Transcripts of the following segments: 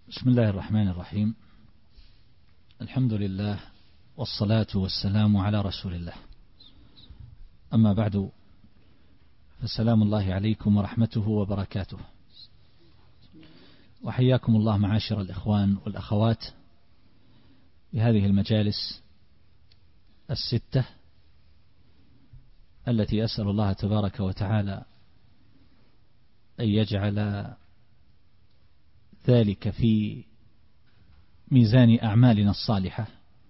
بسم الله الرحمن الرحيم. الحمد لله والصلاة والسلام على رسول الله. أما بعد، فالسلام الله عليكم ورحمته وبركاته، وحياكم الله معاشر الإخوان والأخوات بهذه المجالس الستة التي أسأل الله تبارك وتعالى أن يجعل ذلك في ميزان أعمالنا الصالحة،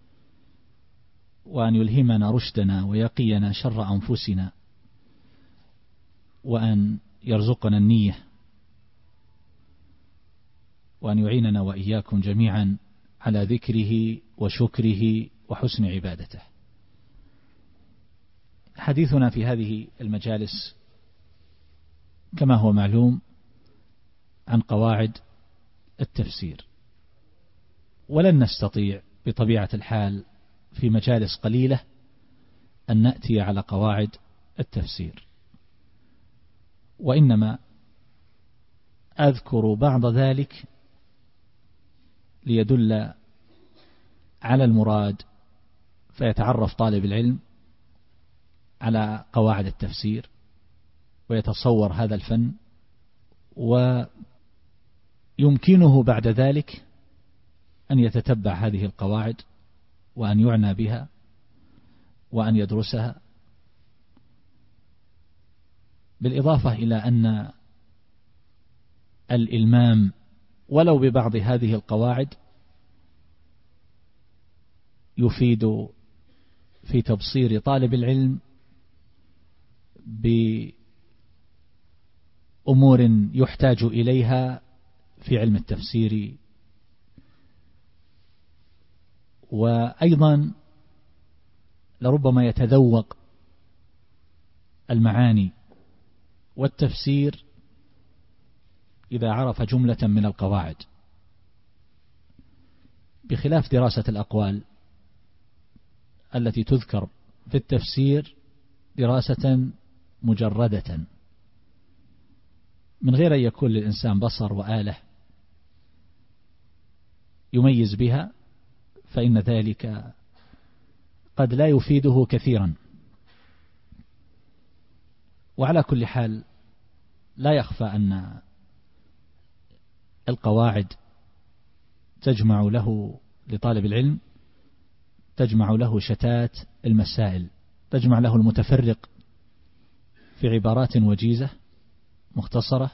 وأن يلهمنا رشدنا ويقينا شر أنفسنا، وأن يرزقنا النية، وأن يعيننا وإياكم جميعا على ذكره وشكره وحسن عبادته. حديثنا في هذه المجالس كما هو معلوم عن قواعد التفسير، ولن نستطيع بطبيعة الحال في مجالس قليلة أن نأتي على قواعد التفسير، وإنما أذكر بعض ذلك ليدل على المراد، فيتعرف طالب العلم على قواعد التفسير ويتصور هذا الفن، ويمكنه بعد ذلك أن يتتبع هذه القواعد وأن يعنى بها وأن يدرسها، بالإضافة إلى أن الإلمام ولو ببعض هذه القواعد يفيد في تبصير طالب العلم بأمور يحتاج إليها في علم التفسير، وأيضا لربما يتذوق المعاني والتفسير إذا عرف جملة من القواعد، بخلاف دراسة الأقوال التي تذكر في التفسير دراسة مجردة من غير أن يكون للإنسان بصر وآلة يميز بها، فإن ذلك قد لا يفيده كثيرا. وعلى كل حال لا يخفى أن القواعد تجمع له لطالب العلم، تجمع له شتات المسائل، تجمع له المتفرق في عبارات وجيزة مختصرة،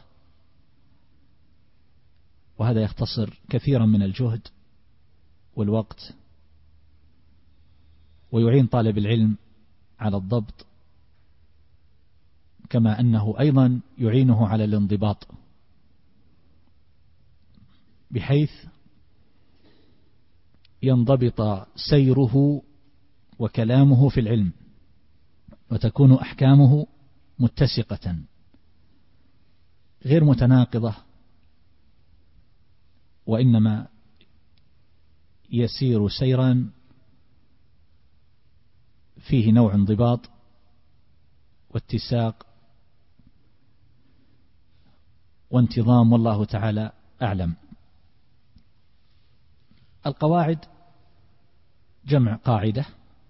وهذا يختصر كثيرا من الجهد والوقت، ويعين طالب العلم على الضبط، كما أنه أيضا يعينه على الانضباط، بحيث ينضبط سيره وكلامه في العلم، وتكون أحكامه متسقة غير متناقضة، وإنما يسير سيرا فيه نوع انضباط واتساق وانتظام، والله تعالى أعلم. القواعد جمع قاعدة،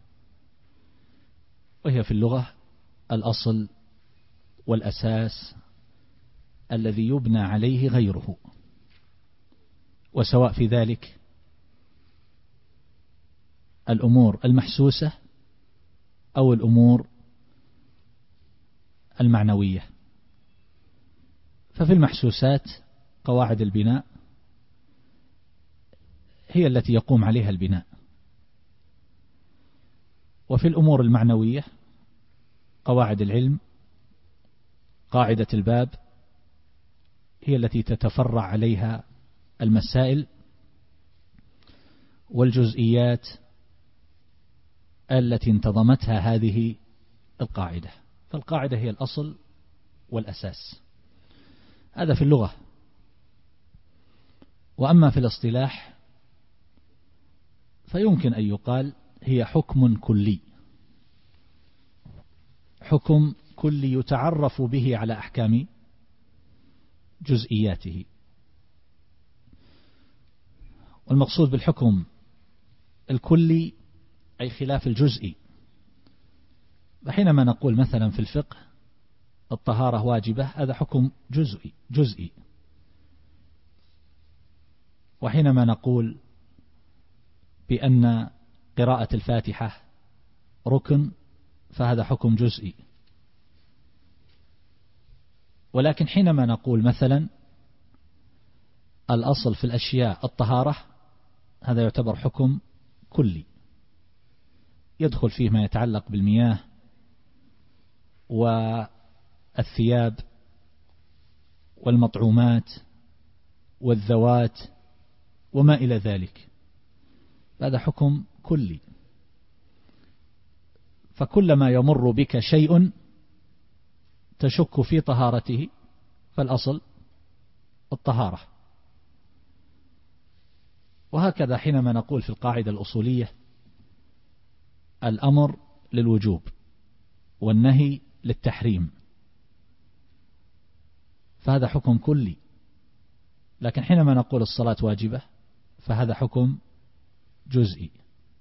وهي في اللغة الأصل والأساس الذي يبنى عليه غيره، وسواء في ذلك الأمور المحسوسة أو الأمور المعنوية. ففي المحسوسات قواعد البناء هي التي يقوم عليها البناء، وفي الأمور المعنوية قواعد العلم، قاعدة الباب هي التي تتفرع عليها المسائل والجزئيات التي انتظمتها هذه القاعدة. فالقاعدة هي الأصل والأساس، هذا في اللغة. وأما في الاصطلاح فيمكن أن يقال هي حكم كلي، حكم كلي يتعرف به على أحكام جزئياته. والمقصود بالحكم الكلي أي خلاف الجزئي. وحينما نقول مثلا في الفقه الطهارة واجبة هذا حكم جزئي. وحينما نقول بأن قراءة الفاتحة ركن فهذا حكم جزئي. ولكن حينما نقول مثلا الأصل في الأشياء الطهارة هذا يعتبر حكم كلي، يدخل فيه ما يتعلق بالمياه والثياب والمطعومات والذوات وما إلى ذلك، هذا حكم كلي. فكلما يمر بك شيء تشك في طهارته فالأصل الطهارة. وهكذا حينما نقول في القاعدة الأصولية الأمر للوجوب والنهي للتحريم فهذا حكم كلي. لكن حينما نقول الصلاة واجبة فهذا حكم جزئي.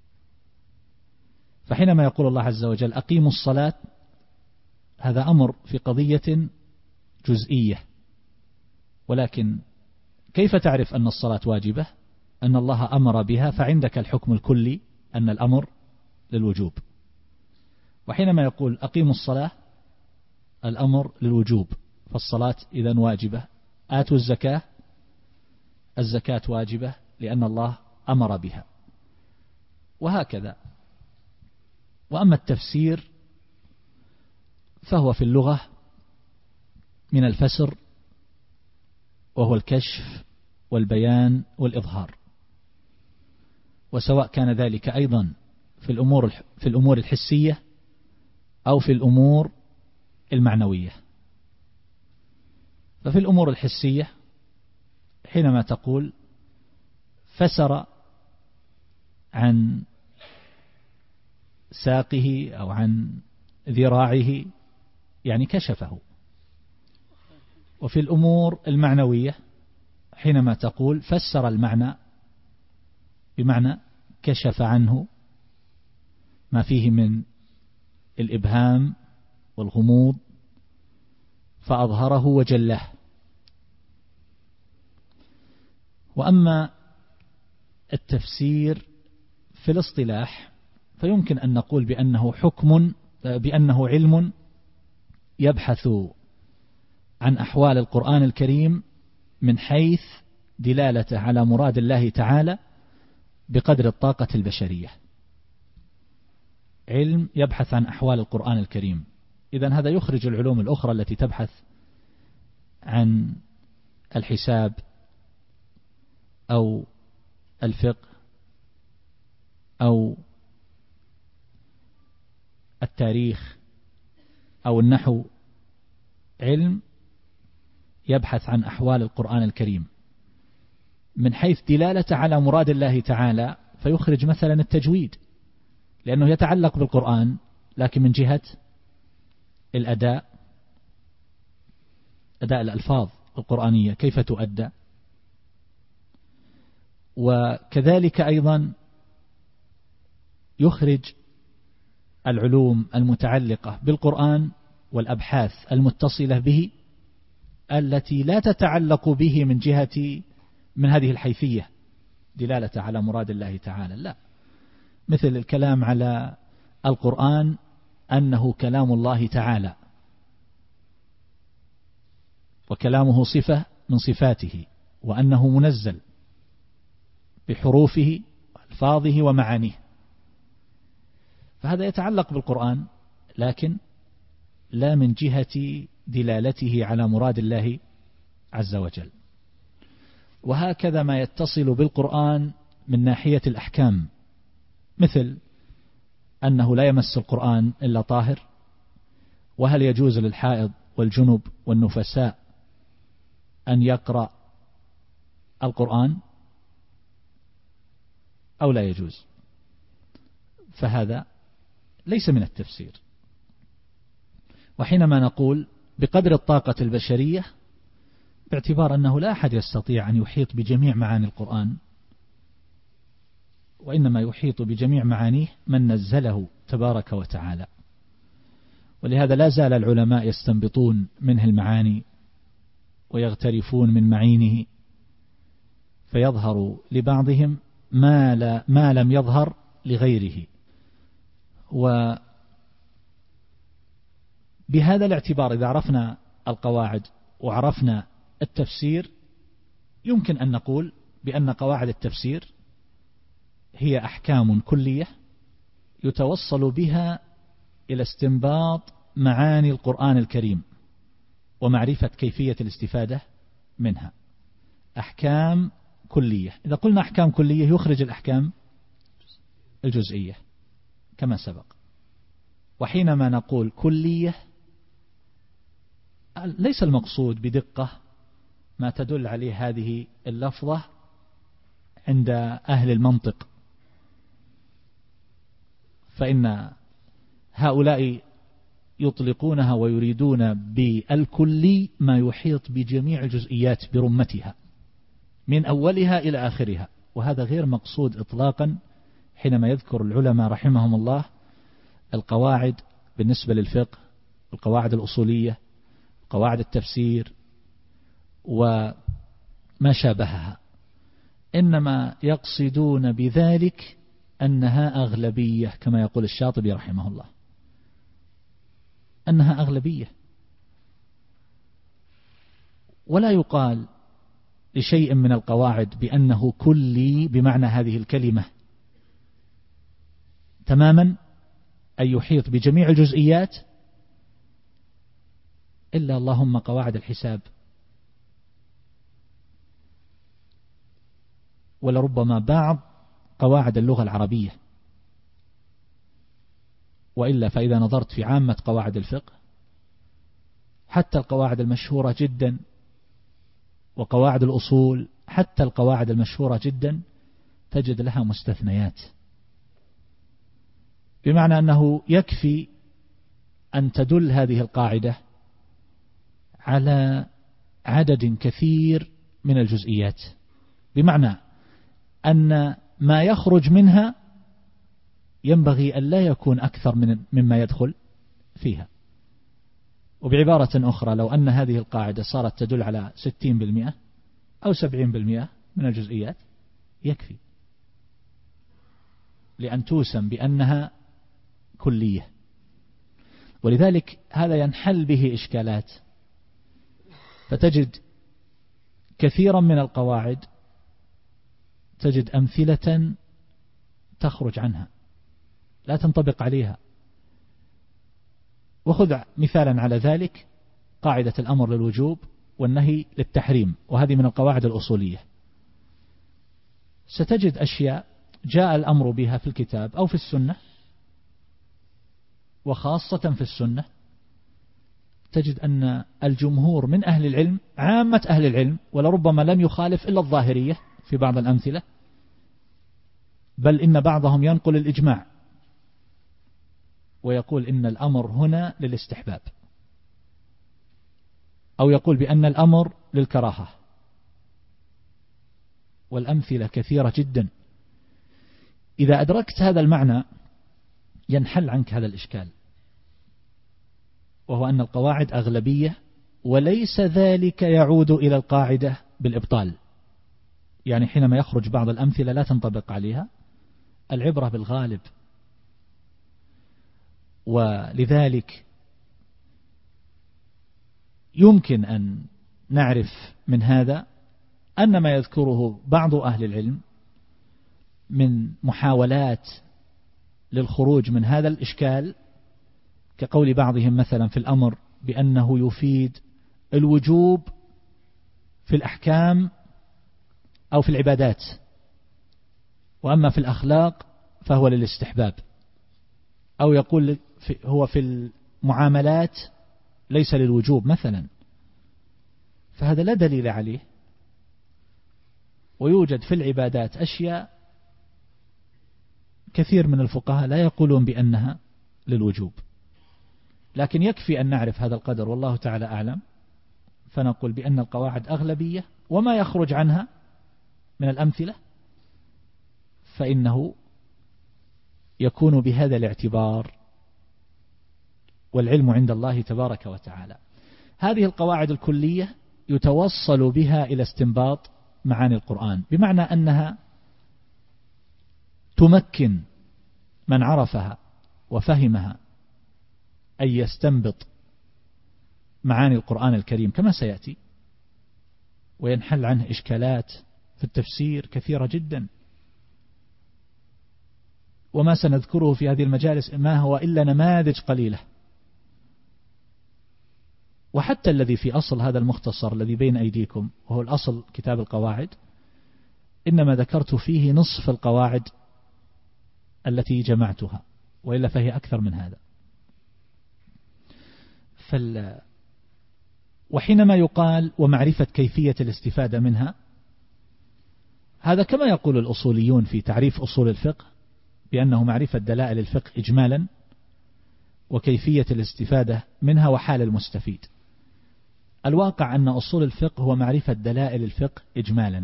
فحينما يقول الله عز وجل أقيموا الصلاة هذا أمر في قضية جزئية. ولكن كيف تعرف أن الصلاة واجبة؟ أن الله أمر بها فعندك الحكم الكلي أن الأمر للوجوب. وحينما يقول أقيموا الصلاة الأمر للوجوب فالصلاة إذن واجبة. آتوا الزكاة الزكاة واجبة لأن الله أمر بها. وهكذا. وأما التفسير فهو في اللغة من الفسر وهو الكشف والبيان والإظهار. وسواء كان ذلك أيضا في الأمور الحسية أو في الأمور المعنوية. ففي الأمور الحسية حينما تقول فسر عن ساقه أو عن ذراعه يعني كشفه. وفي الأمور المعنوية حينما تقول فسر المعنى بمعنى كشف عنه ما فيه من الإبهام والغموض فأظهره وجله. وأما التفسير في الاصطلاح فيمكن أن نقول بأنه علم يبحث عن أحوال القرآن الكريم من حيث دلالته على مراد الله تعالى بقدر الطاقة البشرية. علم يبحث عن أحوال القرآن الكريم. إذن هذا يخرج العلوم الأخرى التي تبحث عن الحساب أو الفقه أو التاريخ أو النحو. علم يبحث عن أحوال القرآن الكريم من حيث دلالته على مراد الله تعالى فيخرج مثلا التجويد لأنه يتعلق بالقرآن لكن من جهة الأداء، أداء الألفاظ القرآنية كيف تؤدى. وكذلك أيضا يخرج العلوم المتعلقة بالقرآن والأبحاث المتصلة به التي لا تتعلق به من هذه الحيثية دلالة على مراد الله تعالى، لا، مثل الكلام على القرآن أنه كلام الله تعالى وكلامه صفة من صفاته وأنه منزل بحروفه وألفاظه ومعانيه. فهذا يتعلق بالقرآن لكن لا من جهة دلالته على مراد الله عز وجل. وهكذا ما يتصل بالقرآن من ناحية الأحكام مثل أنه لا يمس القرآن إلا طاهر، وهل يجوز للحائض والجنب والنفساء أن يقرأ القرآن أو لا يجوز. فهذا ليس من التفسير. وحينما نقول بقدر الطاقة البشرية باعتبار أنه لا أحد يستطيع أن يحيط بجميع معاني القرآن وإنما يحيط بجميع معانيه من نزله تبارك وتعالى. ولهذا لا زال العلماء يستنبطون منه المعاني ويغترفون من معينه، فيظهر لبعضهم ما لم يظهر لغيره. وبهذا الاعتبار إذا عرفنا القواعد وعرفنا التفسير يمكن أن نقول بأن قواعد التفسير هي أحكام كلية يتوصل بها إلى استنباط معاني القرآن الكريم ومعرفة كيفية الاستفادة منها. أحكام كلية، إذا قلنا أحكام كلية يخرج الأحكام الجزئية كما سبق. وحينما نقول كلية ليس المقصود بدقة ما تدل عليه هذه اللفظة عند أهل المنطق، فإن هؤلاء يطلقونها ويريدون بالكلي ما يحيط بجميع الجزئيات برمتها من أولها إلى آخرها، وهذا غير مقصود إطلاقا حينما يذكر العلماء رحمهم الله القواعد بالنسبة للفقه، القواعد الأصولية، قواعد التفسير وما شابهها، إنما يقصدون بذلك أنها أغلبية كما يقول الشاطبي رحمه الله، أنها أغلبية. ولا يقال لشيء من القواعد بأنه كلي بمعنى هذه الكلمة تماما أي يحيط بجميع الجزئيات، إلا اللهم قواعد الحساب، ولربما بعض قواعد اللغة العربية، وإلا فإذا نظرت في عامة قواعد الفقه حتى القواعد المشهورة جدا وقواعد الأصول، حتى القواعد المشهورة جدا تجد لها مستثنيات، بمعنى أنه يكفي أن تدل هذه القاعدة على عدد كثير من الجزئيات، بمعنى أن ما يخرج منها ينبغي أن لا يكون أكثر مما يدخل فيها. وبعبارة أخرى لو أن هذه القاعدة صارت تدل على 60% أو 70% من الجزئيات يكفي لأن توسم بأنها كلية. ولذلك هذا ينحل به إشكالات، فتجد كثيرا من القواعد تجد أمثلة تخرج عنها لا تنطبق عليها. وخذ مثالا على ذلك قاعدة الأمر للوجوب والنهي للتحريم، وهذه من القواعد الأصولية. ستجد أشياء جاء الأمر بها في الكتاب أو في السنة، وخاصة في السنة تجد أن الجمهور من أهل العلم، عامة أهل العلم، ولربما لم يخالف إلا الظاهرية في بعض الأمثلة، بل إن بعضهم ينقل الإجماع ويقول إن الأمر هنا للاستحباب، أو يقول بأن الأمر للكراهة، والأمثلة كثيرة جدا. إذا أدركت هذا المعنى ينحل عنك هذا الإشكال، وهو أن القواعد أغلبية، وليس ذلك يعود إلى القاعدة بالإبطال. يعني حينما يخرج بعض الأمثلة لا تنطبق عليها، العبرة بالغالب. ولذلك يمكن أن نعرف من هذا أن ما يذكره بعض أهل العلم من محاولات للخروج من هذا الإشكال، كقول بعضهم مثلا في الأمر بأنه يفيد الوجوب في الأحكام أو في العبادات، وأما في الأخلاق فهو للاستحباب، أو يقول هو في المعاملات ليس للوجوب مثلا، فهذا لا دليل عليه. ويوجد في العبادات أشياء كثير من الفقهاء لا يقولون بأنها للوجوب، لكن يكفي أن نعرف هذا القدر والله تعالى أعلم، فنقول بأن القواعد أغلبية، وما يخرج عنها من الأمثلة فإنه يكون بهذا الاعتبار، والعلم عند الله تبارك وتعالى. هذه القواعد الكلية يتوصل بها إلى استنباط معاني القرآن، بمعنى أنها تمكن من عرفها وفهمها أن يستنبط معاني القرآن الكريم كما سيأتي، وينحل عنه إشكالات في التفسير كثيرة جدا، وما سنذكره في هذه المجالس ما هو إلا نماذج قليلة. وحتى الذي في أصل هذا المختصر الذي بين أيديكم وهو الأصل كتاب القواعد، إنما ذكرت فيه نصف القواعد التي جمعتها، وإلا فهي أكثر من هذا. وحينما يقال ومعرفة كيفية الاستفادة منها، هذا كما يقول الأصوليون في تعريف أصول الفقه بأنه معرفة دلائل الفقه إجمالا، وكيفية الاستفادة منها وحال المستفيد. الواقع أن أصول الفقه هو معرفة دلائل الفقه إجمالا،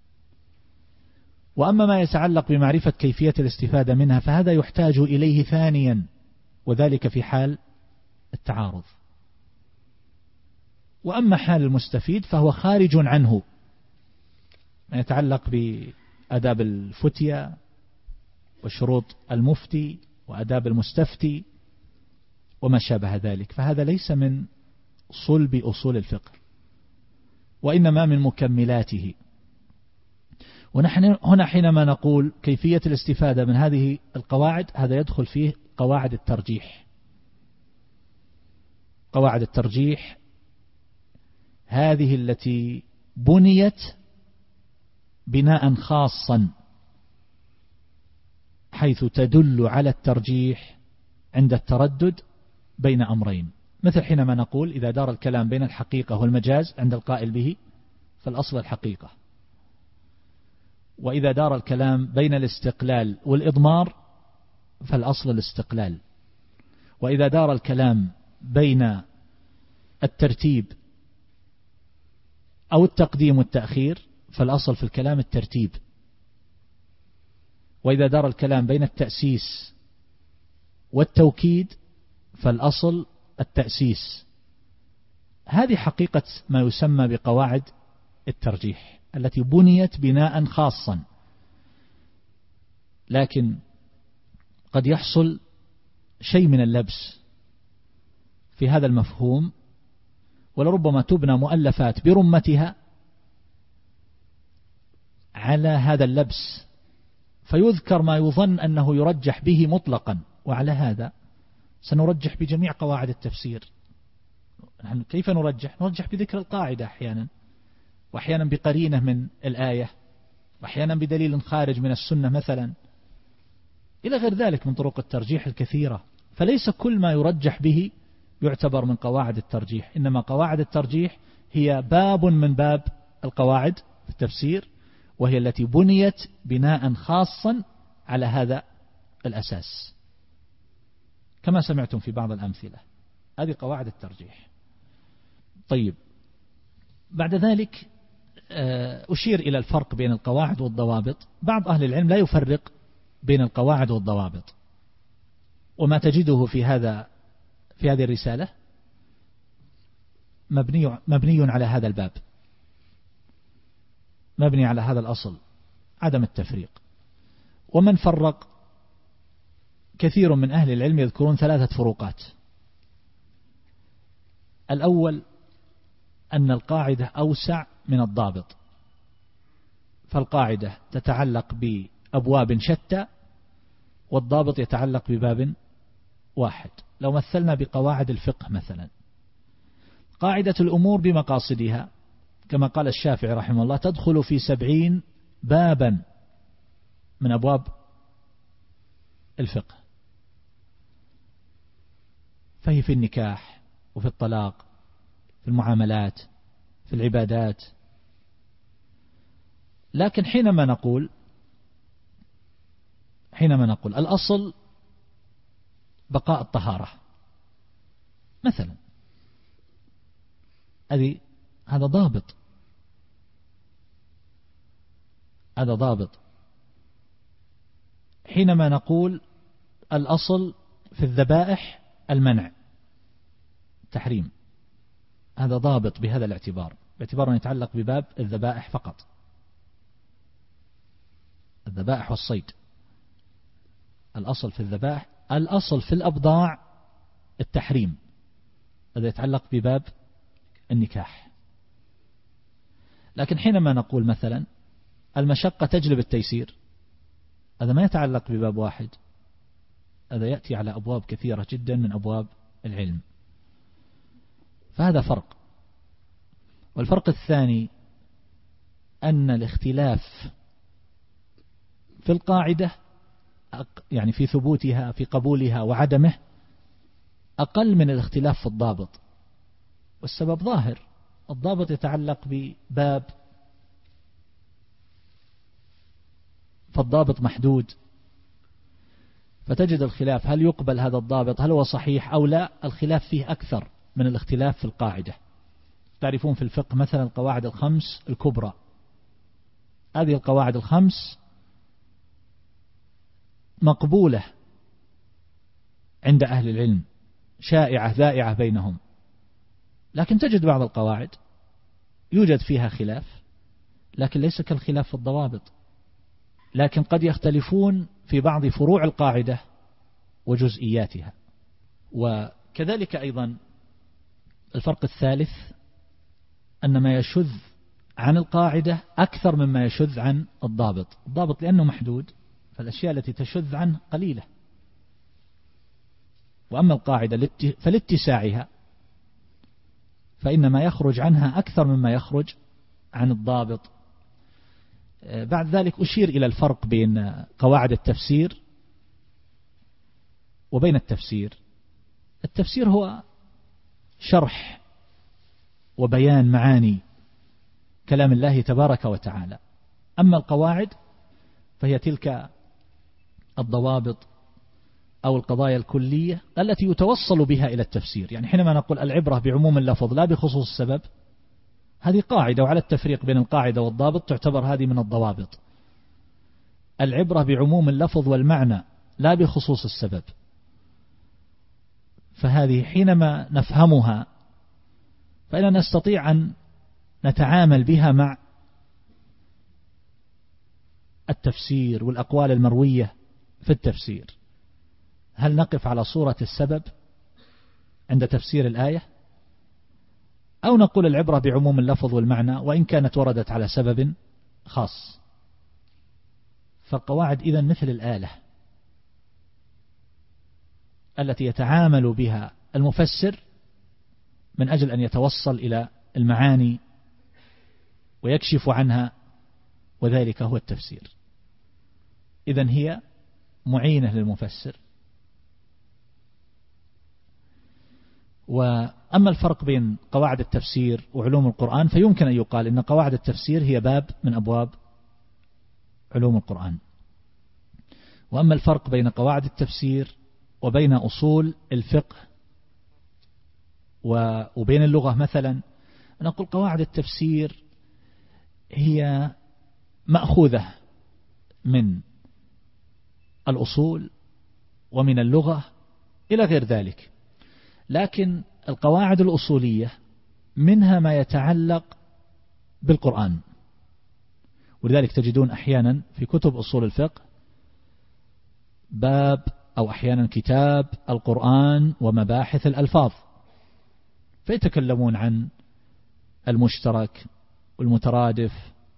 وأما ما يتعلق بمعرفة كيفية الاستفادة منها فهذا يحتاج إليه ثانيا، وذلك في حال التعارض. وأما حال المستفيد فهو خارج عنه، ما يتعلق بأداب الفتية وشروط المفتي وأداب المستفتي وما شابه ذلك، فهذا ليس من صلب أصول الفقه، وإنما من مكملاته. ونحن هنا حينما نقول كيفية الاستفادة من هذه القواعد، هذا يدخل فيه قواعد الترجيح. قواعد الترجيح هذه التي بنيت بناء خاصا، حيث تدل على الترجيح عند التردد بين أمرين، مثل حينما نقول إذا دار الكلام بين الحقيقة والمجاز عند القائل به فالأصل الحقيقة، وإذا دار الكلام بين الاستقلال والإضمار فالأصل الاستقلال، وإذا دار الكلام بين الترتيب أو التقديم والتأخير فالأصل في الكلام الترتيب، وإذا دار الكلام بين التأسيس والتوكيد فالأصل التأسيس. هذه حقيقة ما يسمى بقواعد الترجيح التي بنيت بناء خاصا، لكن قد يحصل شيء من اللبس في هذا المفهوم، ولربما تبنى مؤلفات برمتها على هذا اللبس، فيذكر ما يظن أنه يرجح به مطلقا، وعلى هذا سنرجح بجميع قواعد التفسير. كيف نرجح؟ نرجح بذكر القاعدة أحيانا، وأحيانا بقرينة من الآية، وأحيانا بدليل خارج من السنة مثلا، إلى غير ذلك من طرق الترجيح الكثيرة. فليس كل ما يرجح به يعتبر من قواعد الترجيح، إنما قواعد الترجيح هي باب من باب القواعد في التفسير، وهي التي بنيت بناء خاصا على هذا الأساس، كما سمعتم في بعض الأمثلة. هذه قواعد الترجيح. طيب، بعد ذلك أشير إلى الفرق بين القواعد والضوابط. بعض أهل العلم لا يفرق بين القواعد والضوابط، وما تجده في هذه الرسالة مبني على هذا الباب، مبني على هذا الأصل، عدم التفريق. ومن فرق كثير من أهل العلم يذكرون 3 فروقات. الأول أن القاعدة أوسع من الضابط، فالقاعدة تتعلق بأبواب شتى، والضابط يتعلق بباب واحد. لو مثلنا بقواعد الفقه مثلا، قاعدة الأمور بمقاصدها كما قال الشافعي رحمه الله تدخل في 70 بابا من أبواب الفقه، فهي في النكاح وفي الطلاق، في المعاملات، في العبادات. لكن حينما نقول الأصل بقاء الطهارة مثلا، هذا ضابط. حينما نقول الأصل في الذبائح المنع تحريم، هذا ضابط بهذا الاعتبار، باعتبار أن يتعلق بباب الذبائح فقط، الذبائح والصيد. الأصل في الذبائح، الأصل في الأبضاع التحريم، هذا يتعلق بباب النكاح. لكن حينما نقول مثلا المشقة تجلب التيسير، هذا ما يتعلق بباب واحد، هذا يأتي على أبواب كثيرة جدا من أبواب العلم، فهذا فرق. والفرق الثاني أن الاختلاف في القاعدة يعني في ثبوتها في قبولها وعدمه أقل من الاختلاف في الضابط، والسبب ظاهر، الضابط يتعلق بباب، فالضابط محدود، فتجد الخلاف هل يقبل هذا الضابط، هل هو صحيح أو لا، الخلاف فيه أكثر من الاختلاف في القاعدة. تعرفون في الفقه مثلا القواعد الخمس الكبرى، هذه القواعد الخمس مقبولة عند أهل العلم، شائعة ذائعة بينهم، لكن تجد بعض القواعد يوجد فيها خلاف، لكن ليس كالخلاف في الضوابط، لكن قد يختلفون في بعض فروع القاعدة وجزئياتها. وكذلك أيضا الفرق الثالث أن ما يشذ عن القاعدة أكثر مما يشذ عن الضابط. الضابط لأنه محدود فالأشياء التي تشذ عنه قليلة، وأما القاعدة فلاتساعها فإن ما يخرج عنها أكثر مما يخرج عن الضابط. بعد ذلك أشير إلى الفرق بين قواعد التفسير وبين التفسير. التفسير هو شرح وبيان معاني كلام الله تبارك وتعالى، أما القواعد فهي تلك الضوابط أو القضايا الكلية التي يتوصل بها إلى التفسير. يعني حينما نقول العبرة بعموم اللفظ لا بخصوص السبب، هذه قاعدة، وعلى التفريق بين القاعدة والضابط تعتبر هذه من الضوابط. العبرة بعموم اللفظ والمعنى لا بخصوص السبب، فهذه حينما نفهمها فإننا نستطيع أن نتعامل بها مع التفسير والأقوال المروية في التفسير. هل نقف على صورة السبب عند تفسير الآية، أو نقول العبرة بعموم اللفظ والمعنى وإن كانت وردت على سبب خاص؟ فالقواعد إذن مثل الآلة التي يتعامل بها المفسر من أجل أن يتوصل إلى المعاني ويكشف عنها، وذلك هو التفسير. إذن هي معينة للمفسر. وأما الفرق بين قواعد التفسير وعلوم القرآن فيمكن أن يقال إن قواعد التفسير هي باب من أبواب علوم القرآن. وأما الفرق بين قواعد التفسير وبين أصول الفقه وبين اللغة مثلا، نقول قواعد التفسير هي مأخوذة من الأصول ومن اللغة إلى غير ذلك، لكن القواعد الأصولية منها ما يتعلق بالقرآن، ولذلك تجدون أحيانا في كتب أصول الفقه باب أو أحيانا كتاب القرآن ومباحث الألفاظ، فيتكلمون عن المشترك والمترادف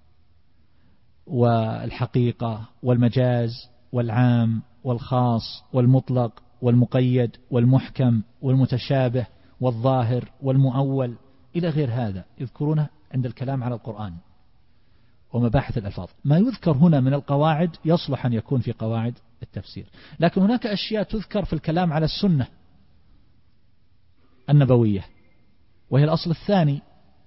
والحقيقة والمجاز والعام والخاص والمطلق والمقيد والمحكم والمتشابه والظاهر والمؤول إلى غير هذا، يذكرونه عند الكلام على القرآن ومباحث الألفاظ. ما يذكر هنا من القواعد يصلح أن يكون في قواعد التفسير، لكن هناك أشياء تذكر في الكلام على السنة النبوية، وهي الأصل الثاني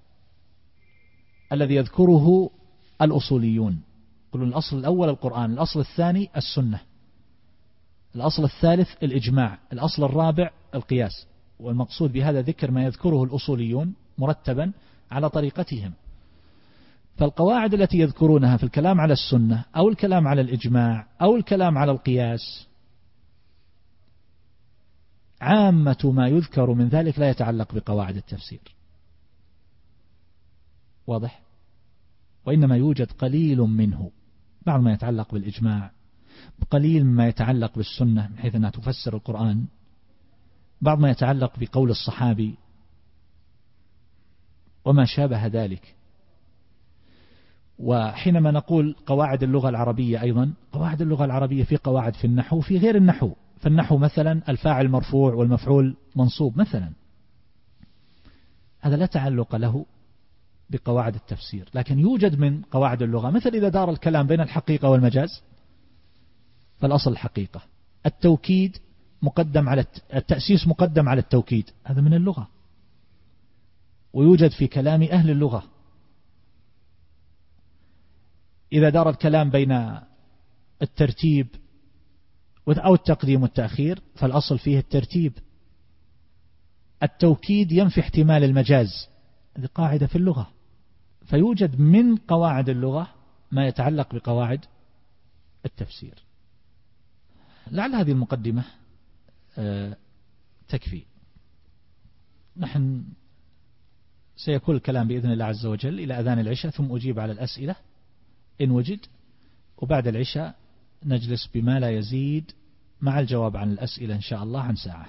الذي يذكره الأصوليون. يقولون الأصل الأول القرآن، الأصل الثاني السنة، الأصل الثالث الإجماع، الأصل الرابع القياس. والمقصود بهذا ذكر ما يذكره الأصوليون مرتبا على طريقتهم. فالقواعد التي يذكرونها في الكلام على السنة أو الكلام على الإجماع أو الكلام على القياس، عامة ما يذكر من ذلك لا يتعلق بقواعد التفسير، واضح؟ وإنما يوجد قليل منه، بعض ما يتعلق بالإجماع، قليل ما يتعلق بالسنة من حيث أنها تفسر القرآن، بعض ما يتعلق بقول الصحابي وما شابه ذلك. وحينما نقول قواعد اللغة العربية، أيضا قواعد اللغة العربية في قواعد في النحو في غير النحو. فالنحو مثلا الفاعل مرفوع والمفعول منصوب مثلا، هذا لا تعلق له بقواعد التفسير، لكن يوجد من قواعد اللغة، مثل إذا دار الكلام بين الحقيقة والمجاز فالأصل الحقيقة، التوكيد مقدم على التأسيس مقدم على التوكيد، هذا من اللغة ويوجد في كلام أهل اللغة. إذا دار الكلام بين الترتيب أو التقديم والتأخير فالأصل فيه الترتيب، التوكيد ينفي احتمال المجاز، هذه قاعدة في اللغة. فيوجد من قواعد اللغة ما يتعلق بقواعد التفسير. لعل هذه المقدمة تكفي. نحن سيكون الكلام بإذن الله عز وجل إلى أذان العشاء، ثم أجيب على الأسئلة إن وجد، وبعد العشاء نجلس بما لا يزيد مع الجواب عن الأسئلة إن شاء الله عن ساعة.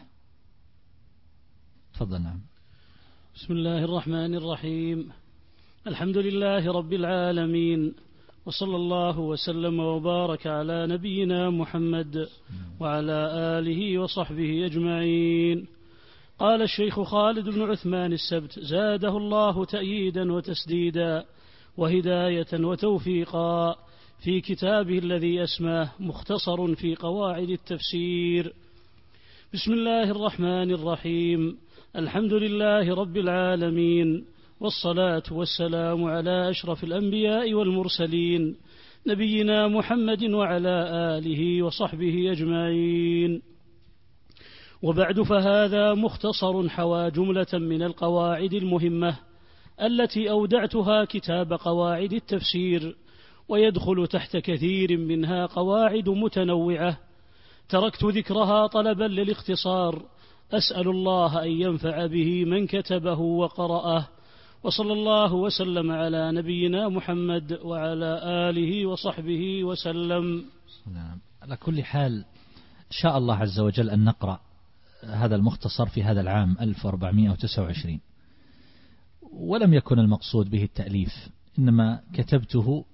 تفضل. نعم. بسم الله الرحمن الرحيم. الحمد لله رب العالمين، وصلى الله وسلم وبارك على نبينا محمد وعلى آله وصحبه أجمعين. قال الشيخ خالد بن عثمان السبت زاده الله تأييدا وتسديدا وهداية وتوفيقا في كتابه الذي أسماه مختصر في قواعد التفسير. بسم الله الرحمن الرحيم. الحمد لله رب العالمين، والصلاة والسلام على أشرف الأنبياء والمرسلين نبينا محمد وعلى آله وصحبه أجمعين. وبعد، فهذا مختصر حوى جملة من القواعد المهمة التي أودعتها كتاب قواعد التفسير، ويدخل تحت كثير منها قواعد متنوعة تركت ذكرها طلبا للاختصار، أسأل الله أن ينفع به من كتبه وقرأه، وصلى الله وسلم على نبينا محمد وعلى آله وصحبه وسلم. على كل حال شاء الله عز وجل أن نقرأ هذا المختصر في هذا العام 1429، ولم يكن المقصود به التأليف، إنما كتبته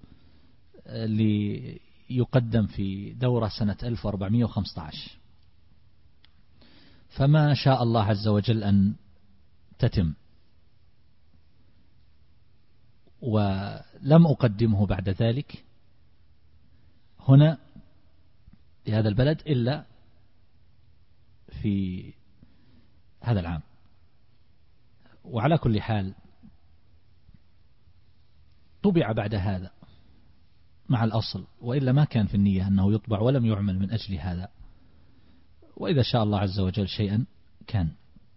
ليقدم في دورة سنة 1415، فما شاء الله عز وجل أن تتم، ولم أقدمه بعد ذلك هنا في هذا البلد إلا في هذا العام. وعلى كل حال طبع بعد هذا مع الأصل، وإلا ما كان في النية أنه يطبع ولم يعمل من أجل هذا، وإذا شاء الله عز وجل شيئا كان.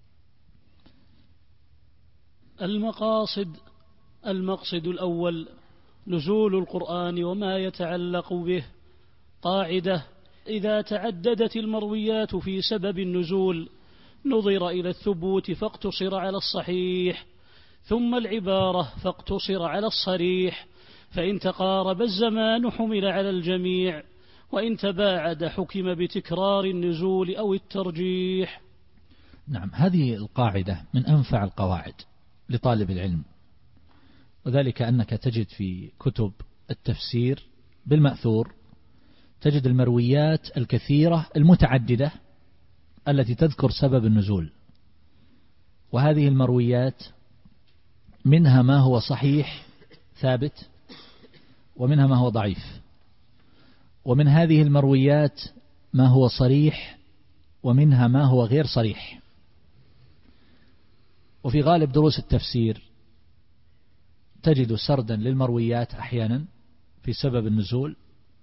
المقصد الأول نزول القرآن وما يتعلق به. قاعدة: إذا تعددت المرويات في سبب النزول نظر إلى الثبوت فاقتصر على الصحيح، ثم العبارة فاقتصر على الصريح، فإن تقارب الزمان حمل على الجميع، وإن تباعد حكم بتكرار النزول أو الترجيح. نعم، هذه القاعدة من أنفع القواعد لطالب العلم، وذلك أنك تجد في كتب التفسير بالمأثور تجد المرويات الكثيرة المتعددة التي تذكر سبب النزول، وهذه المرويات منها ما هو صحيح ثابت، ومنها ما هو ضعيف، ومن هذه المرويات ما هو صريح، ومنها ما هو غير صريح. وفي غالب دروس التفسير تجد سردا للمرويات أحيانا في سبب النزول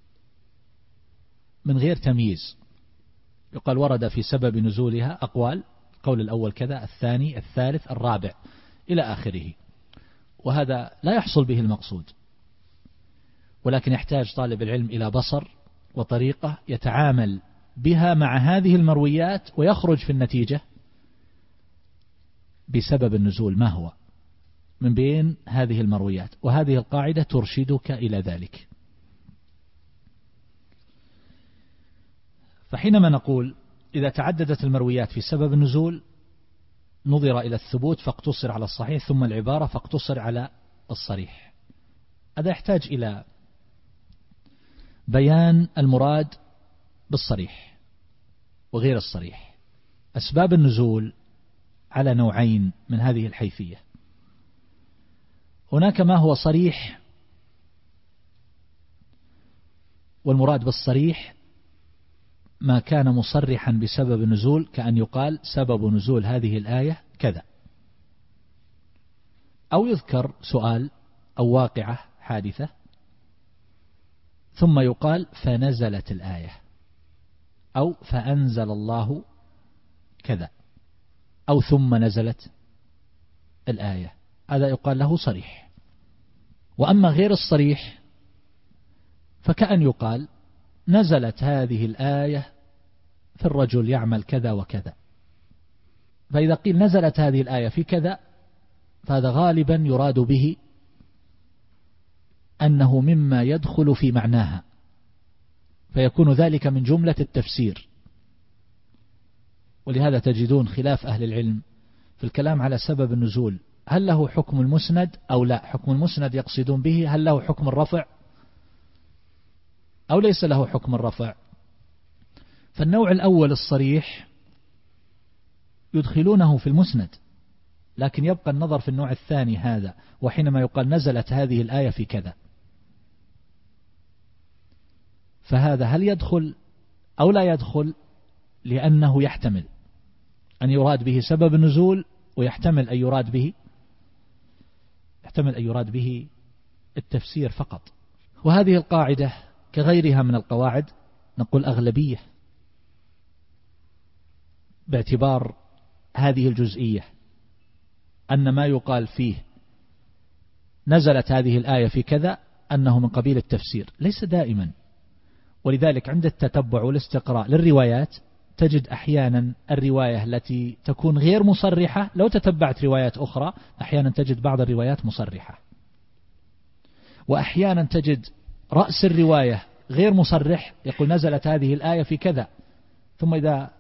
من غير تمييز، يقال ورد في سبب نزولها أقوال، القول الأول كذا، الثاني، الثالث، الرابع، إلى آخره، وهذا لا يحصل به المقصود. ولكن يحتاج طالب العلم إلى بصر وطريقة يتعامل بها مع هذه المرويات ويخرج في النتيجة بسبب النزول ما هو من بين هذه المرويات، وهذه القاعدة ترشدك إلى ذلك. فحينما نقول إذا تعددت المرويات في سبب النزول نظر إلى الثبوت فاقتصر على الصحيح، ثم العبارة فاقتصر على الصريح. هذا يحتاج إلى بيان المراد بالصريح وغير الصريح. أسباب النزول على نوعين من هذه الحيثية. هناك ما هو صريح، والمراد بالصريح ما كان مصرحا بسبب النزول، كأن يقال سبب نزول هذه الآية كذا، أو يذكر سؤال أو واقعة حادثة ثم يقال فنزلت الآية، أو فأنزل الله كذا، أو ثم نزلت الآية. هذا يقال له صريح. وأما غير الصريح فكأن يقال نزلت هذه الآية في الرجل يعمل كذا وكذا. فإذا قيل نزلت هذه الآية في كذا فهذا غالبا يراد به أنه مما يدخل في معناها، فيكون ذلك من جملة التفسير. ولهذا تجدون خلاف أهل العلم في الكلام على سبب النزول، هل له حكم المسند أو لا. حكم المسند يقصدون به هل له حكم الرفع أو ليس له حكم الرفع. فالنوع الأول الصريح يدخلونه في المسند، لكن يبقى النظر في النوع الثاني هذا، وحينما يقال نزلت هذه الآية في كذا، فهذا هل يدخل أو لا يدخل، لأنه يحتمل أن يراد به سبب النزول، ويحتمل أن يراد به التفسير فقط. وهذه القاعدة كغيرها من القواعد نقول أغلبية، باعتبار هذه الجزئية أن ما يقال فيه نزلت هذه الآية في كذا أنه من قبيل التفسير، ليس دائما. ولذلك عند التتبع والاستقراء للروايات تجد أحيانا الرواية التي تكون غير مصرحة، لو تتبعت روايات أخرى أحيانا تجد بعض الروايات مصرحة، وأحيانا تجد رأس الرواية غير مصرح يقول نزلت هذه الآية في كذا، ثم إذا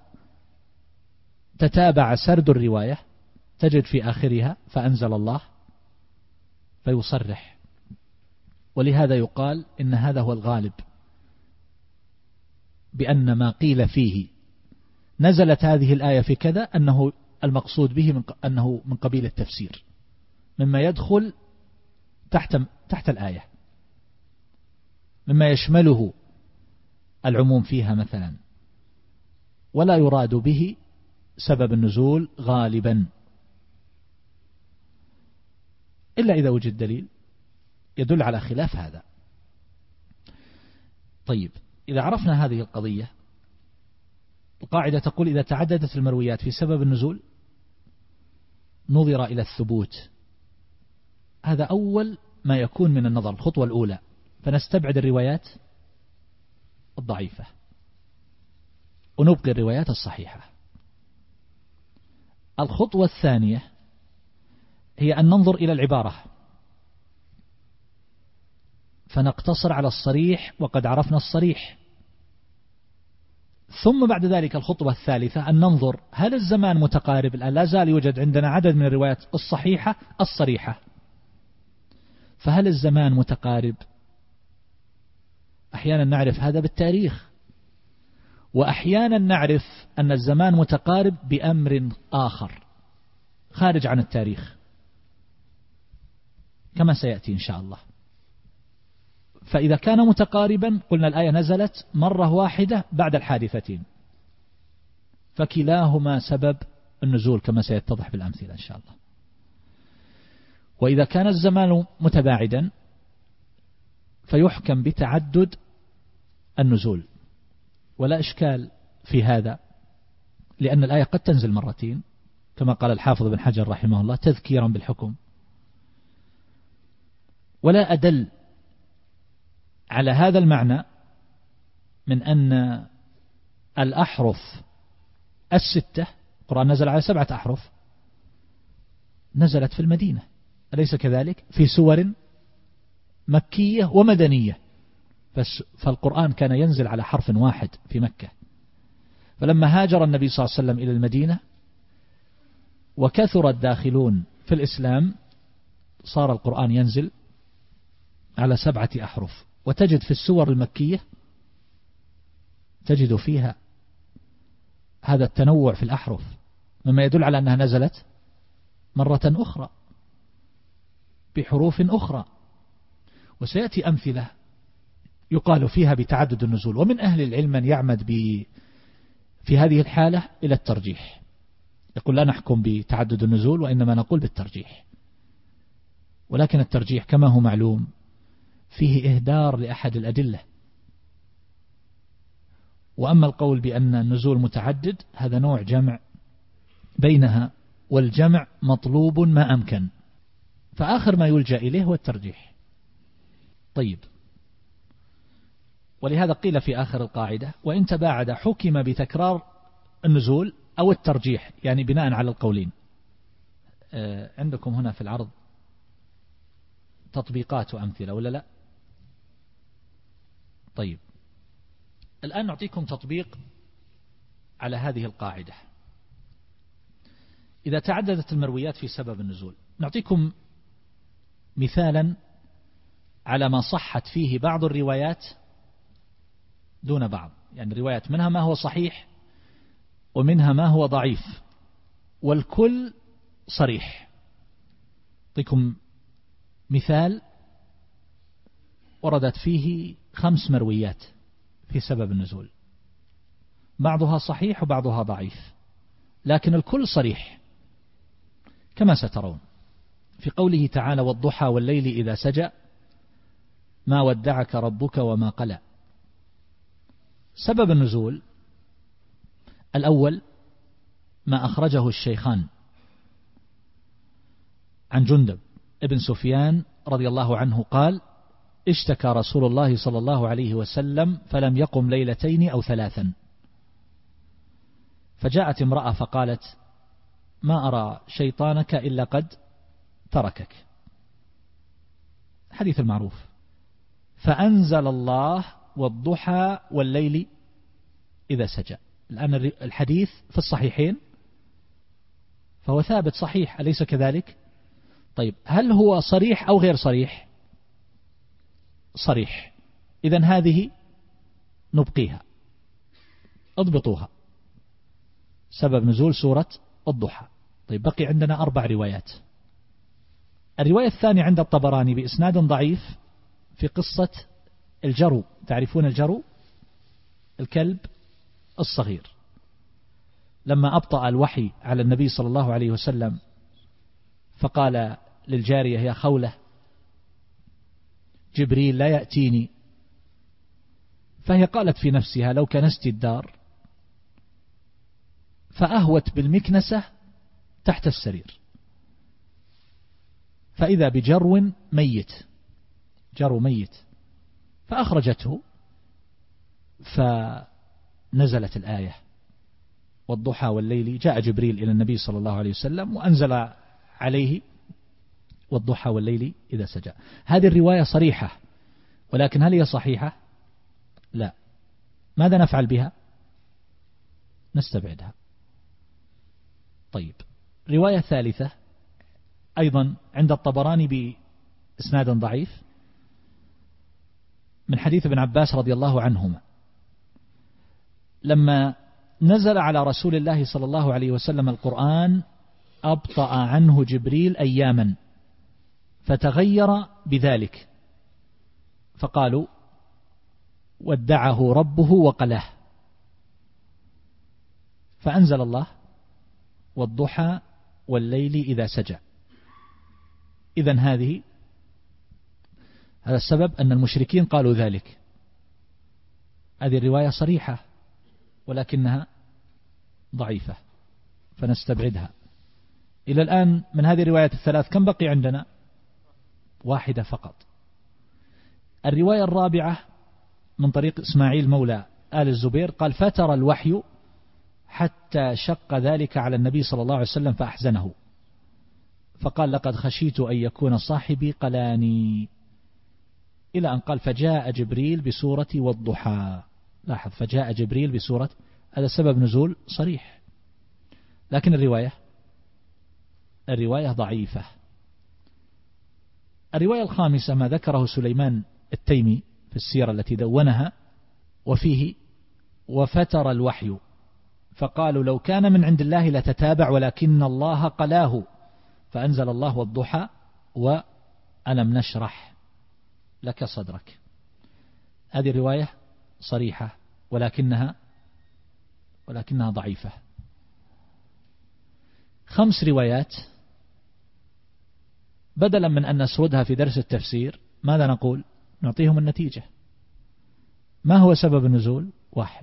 تتابع سرد الرواية تجد في آخرها فأنزل الله فيصرح. ولهذا يقال إن هذا هو الغالب، بأن ما قيل فيه نزلت هذه الآية في كذا أنه المقصود به أنه من قبيل التفسير، مما يدخل تحت الآية، مما يشمله العموم فيها مثلا، ولا يراد به سبب النزول غالبا، إلا إذا وجد دليل يدل على خلاف هذا. طيب، إذا عرفنا هذه القضية، القاعدة تقول إذا تعددت المرويات في سبب النزول نظر إلى الثبوت. هذا أول ما يكون من النظر، الخطوة الأولى، فنستبعد الروايات الضعيفة ونبقي الروايات الصحيحة. الخطوة الثانية هي أن ننظر إلى العبارة فنقتصر على الصريح وقد عرفنا الصريح. ثم بعد ذلك الخطوة الثالثة أن ننظر هل الزمان متقارب. الآن لا زال يوجد عندنا عدد من الروايات الصحيحة الصريحة، فهل الزمان متقارب؟ أحيانا نعرف هذا بالتاريخ، وأحيانا نعرف أن الزمان متقارب بأمر آخر خارج عن التاريخ كما سيأتي إن شاء الله. فإذا كان متقاربا قلنا الآية نزلت مرة واحدة بعد الحادثتين، فكلاهما سبب النزول كما سيتضح بالأمثلة إن شاء الله. وإذا كان الزمان متباعدا فيحكم بتعدد النزول، ولا إشكال في هذا، لأن الآية قد تنزل مرتين كما قال الحافظ بن حجر رحمه الله تذكيرا بالحكم. ولا أدل على هذا المعنى من أن الأحرف الستة، القرآن نزل على 7 أحرف، نزلت في المدينة، أليس كذلك؟ في سور مكية ومدنية، فالقرآن كان ينزل على حرف واحد في مكة. فلما هاجر النبي صلى الله عليه وسلم إلى المدينة وكثر الداخلون في الإسلام، صار القرآن ينزل على 7 أحرف. وتجد في السور المكية تجد فيها هذا التنوع في الأحرف، مما يدل على أنها نزلت مرة أخرى بحروف أخرى. وسيأتي أمثلة يقال فيها بتعدد النزول، ومن أهل العلم من يعمد في هذه الحالة إلى الترجيح، يقول لا نحكم بتعدد النزول وإنما نقول بالترجيح. ولكن الترجيح كما هو معلوم فيه إهدار لأحد الأدلة. وأما القول بأن النزول متعدد هذا نوع جمع بينها، والجمع مطلوب ما أمكن، فآخر ما يلجأ إليه هو الترجيح. طيب، ولهذا قيل في آخر القاعدة وإن تباعد حكم بتكرار النزول أو الترجيح، يعني بناء على القولين. عندكم هنا في العرض تطبيقات وأمثلة ولا لا؟ طيب، الآن نعطيكم تطبيق على هذه القاعدة. إذا تعددت المرويات في سبب النزول، نعطيكم مثالا على ما صحت فيه بعض الروايات دون بعض، يعني الروايات منها ما هو صحيح ومنها ما هو ضعيف، والكل صريح. أعطيكم مثال وردت فيه 5 مرويات في سبب النزول، بعضها صحيح وبعضها ضعيف، لكن الكل صريح كما سترون في قوله تعالى والضحى والليل إذا سجى ما ودعك ربك وما قلى. سبب النزول الأول ما أخرجه الشيخان عن جندب ابن سفيان رضي الله عنه قال اشتكى رسول الله صلى الله عليه وسلم فلم يقم ليلتين أو 3، فجاءت امرأة فقالت ما أرى شيطانك إلا قد تركك، حديث المعروف. فأنزل الله والضحى والليل إذا سجى. الآن الحديث في الصحيحين فهو ثابت صحيح، أليس كذلك؟ طيب، هل هو صريح أو غير صريح؟ صريح. إذن هذه نبقيها، اضبطوها، سبب نزول سورة الضحى. طيب، بقي عندنا 4 روايات. الرواية الثانية عند الطبراني بإسناد ضعيف في قصة الجرو. تعرفون الجرو؟ الكلب الصغير، لما أبطأ الوحي على النبي صلى الله عليه وسلم فقال للجارية يا خولة جبريل لا يأتيني، فهي قالت في نفسها لو كنست الدار، فأهوت بالمكنسة تحت السرير فإذا بجرو ميت، جرو ميت، فأخرجته، فنزلت الآية والضحى والليل. جاء جبريل إلى النبي صلى الله عليه وسلم وأنزل عليه والضحى والليل إذا سجى. هذه الرواية صريحة، ولكن هل هي صحيحة؟ لا. ماذا نفعل بها؟ نستبعدها. طيب، رواية ثالثة أيضا عند الطبراني بإسناد ضعيف من حديث ابن عباس رضي الله عنهما لما نزل على رسول الله صلى الله عليه وسلم القرآن أبطأ عنه جبريل أياما فتغير بذلك، فقالوا ودعه ربه وقلاه، فأنزل الله والضحى والليل إذا سجى. إذن هذا السبب أن المشركين قالوا ذلك. هذه الرواية صريحة ولكنها ضعيفة فنستبعدها. إلى الآن من هذه الروايات الثلاث كم بقي عندنا؟ 1 فقط. الرواية الرابعة من طريق إسماعيل مولى آل الزبير قال فتر الوحي حتى شق ذلك على النبي صلى الله عليه وسلم فأحزنه، فقال لقد خشيت أن يكون صاحبي قلاني، إلى أن قال فجاء جبريل بسورة والضحى. لاحظ فجاء جبريل بسورة، هذا سبب نزول صريح، لكن الرواية ضعيفة. الرواية الخامسة ما ذكره سليمان التيمي في السيرة التي دونها، وفيه وفتر الوحي، فقالوا لو كان من عند الله لتتابع ولكن الله قلاه، فأنزل الله والضحى وألم نشرح لك صدرك. هذه الرواية صريحة ولكنها ضعيفة. 5 روايات بدلا من أن نسردها في درس التفسير، ماذا نقول؟ نعطيهم النتيجة. ما هو سبب النزول؟ 1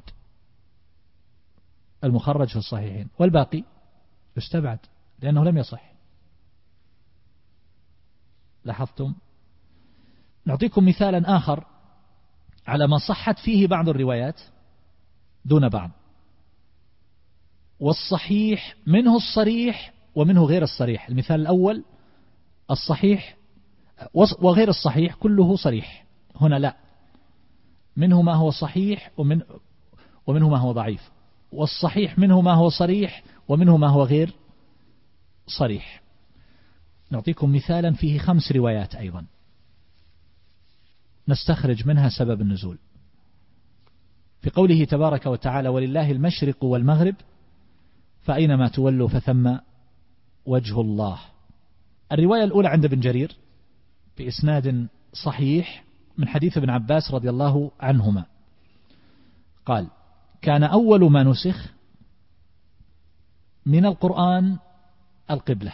المخرج في الصحيحين، والباقي يستبعد لأنه لم يصح. لاحظتم؟ نعطيكم مثالا آخر على ما صحت فيه بعض الروايات دون بعض، والصحيح منه الصريح ومنه غير الصريح. المثال الأول الصحيح وغير الصحيح كله صريح، هنا لا، منه ما هو صحيح ومنه ما هو ضعيف، والصحيح منه ما هو صريح ومنه ما هو غير صريح. نعطيكم مثالا فيه 5 روايات أيضا نستخرج منها سبب النزول. في قوله تبارك وتعالى ولله المشرق والمغرب فأينما تولوا فثم وجه الله. الرواية الأولى عند ابن جرير بإسناد صحيح من حديث ابن عباس رضي الله عنهما قال كان أول ما نسخ من القرآن القبلة،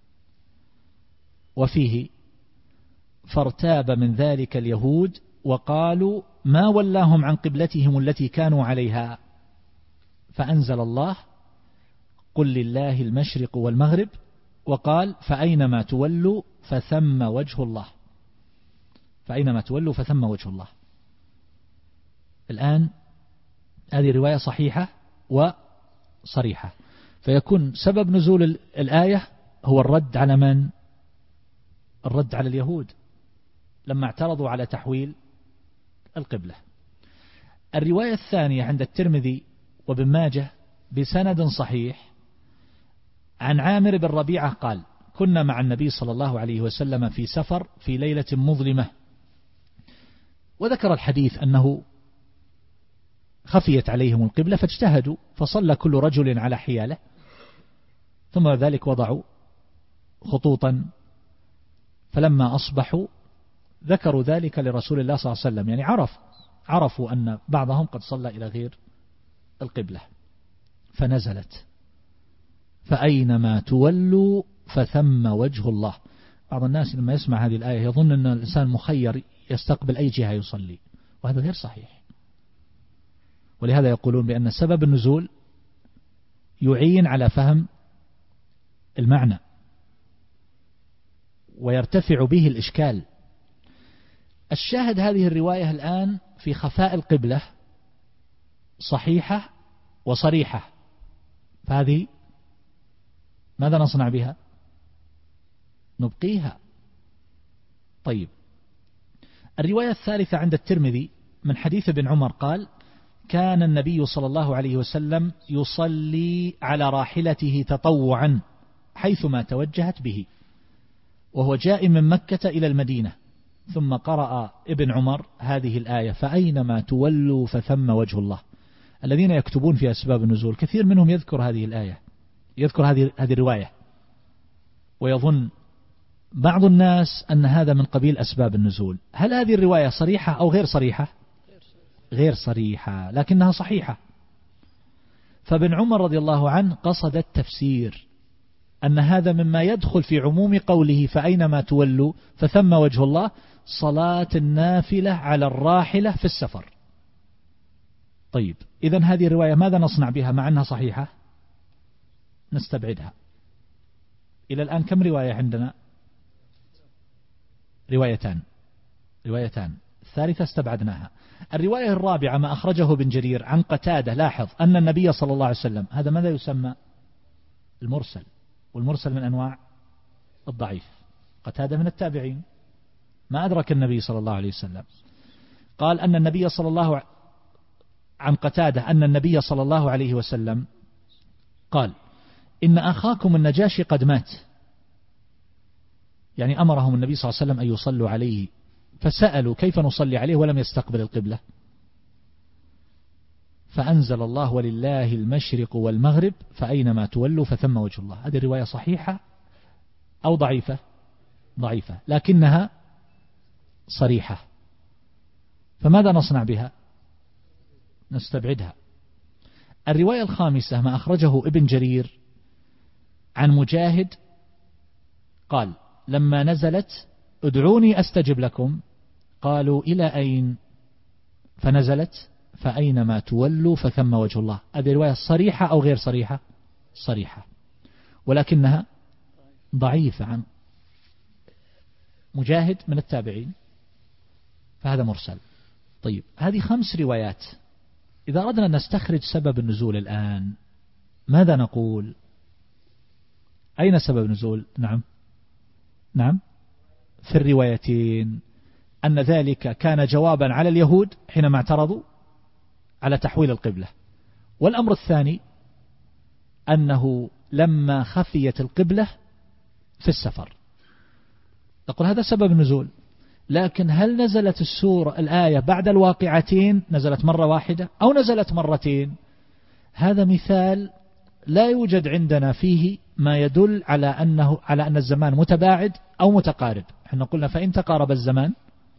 وفيه فارتاب من ذلك اليهود وقالوا ما ولاهم عن قبلتهم التي كانوا عليها، فأنزل الله قل لله المشرق والمغرب، وقال فأينما تولوا فثم وجه الله، فأينما تولوا فثم وجه الله. الآن هذه رواية صحيحة وصريحة، فيكون سبب نزول الآية هو الرد على من؟ الرد على اليهود لما اعترضوا على تحويل القبلة. الرواية الثانية عند الترمذي وابن ماجه بسند صحيح عن عامر بن ربيعة قال كنا مع النبي صلى الله عليه وسلم في سفر في ليلة مظلمة، وذكر الحديث أنه خفيت عليهم القبلة فاجتهدوا فصلى كل رجل على حياله، ثم ذلك وضعوا خطوطا، فلما أصبحوا ذكروا ذلك لرسول الله صلى الله عليه وسلم، يعني عرفوا أن بعضهم قد صلى إلى غير القبلة، فنزلت فأينما تولوا فثم وجه الله. بعض الناس لما يسمع هذه الآية يظن أن الإنسان مخير يستقبل أي جهة يصلي، وهذا غير صحيح. ولهذا يقولون بأن سبب النزول يعين على فهم المعنى ويرتفع به الإشكال. الشاهد هذه الرواية الآن في خفاء القبلة صحيحة وصريحة، فهذه ماذا نصنع بها؟ نبقيها. طيب، الرواية الثالثة عند الترمذي من حديث ابن عمر قال كان النبي صلى الله عليه وسلم يصلي على راحلته تطوعا حيثما توجهت به، وهو جاء من مكة إلى المدينة، ثم قرأ ابن عمر هذه الآية فأينما تولوا فثم وجه الله. الذين يكتبون في أسباب النزول كثير منهم يذكر هذه الآية، يذكر هذه الرواية، ويظن بعض الناس أن هذا من قبيل أسباب النزول. هل هذه الرواية صريحة أو غير صريحة؟ غير صريحة، لكنها صحيحة. فابن عمر رضي الله عنه قصد التفسير أن هذا مما يدخل في عموم قوله فأينما تولوا فثم وجه الله، صلاة النافلة على الراحلة في السفر. طيب، إذن هذه الرواية ماذا نصنع بها مع أنها صحيحة؟ نستبعدها. إلى الآن كم رواية عندنا؟ روايتان. الثالثة استبعدناها. الرواية الرابعة ما أخرجه ابن جرير عن قتادة، لاحظ أن النبي صلى الله عليه وسلم، هذا ماذا يسمى؟ المرسل، والمرسل من أنواع الضعيف. قتادة من التابعين ما أدرك النبي صلى الله عليه وسلم، قال أن النبي صلى الله عن قتادة أن النبي صلى الله عليه وسلم قال إن أخاكم النجاشي قد مات، يعني أمرهم النبي صلى الله عليه وسلم أن يصلوا عليه، فسألوا كيف نصلي عليه ولم يستقبل القبلة، فأنزل الله ولله المشرق والمغرب فأينما تولوا فثم وجه الله. هذه الرواية صحيحة أو ضعيفة؟ ضعيفة، لكنها صريحة، فماذا نصنع بها؟ نستبعدها. الرواية الخامسة ما أخرجه ابن جرير عن مجاهد قال لما نزلت ادعوني أستجب لكم قالوا إلى أين؟ فنزلت فأينما تولوا فثم وجه الله. هذه رواية صريحة أو غير صريحة؟ صريحة، ولكنها ضعيفة عن مجاهد من التابعين، فهذا مرسل. طيب، هذه 5 روايات. إذا أردنا أن نستخرج سبب النزول الآن ماذا نقول؟ أين سبب النزول؟ نعم في الروايتين، أن ذلك كان جوابا على اليهود حينما اعترضوا على تحويل القبلة، والأمر الثاني أنه لما خفيت القبلة في السفر. نقول هذا سبب النزول، لكن هل نزلت الآية بعد الواقعتين؟ نزلت مرة واحدة أو نزلت مرتين؟ هذا مثال لا يوجد عندنا فيه ما يدل على أن الزمان متباعد أو متقارب. احنا قلنا فإن تقارب الزمان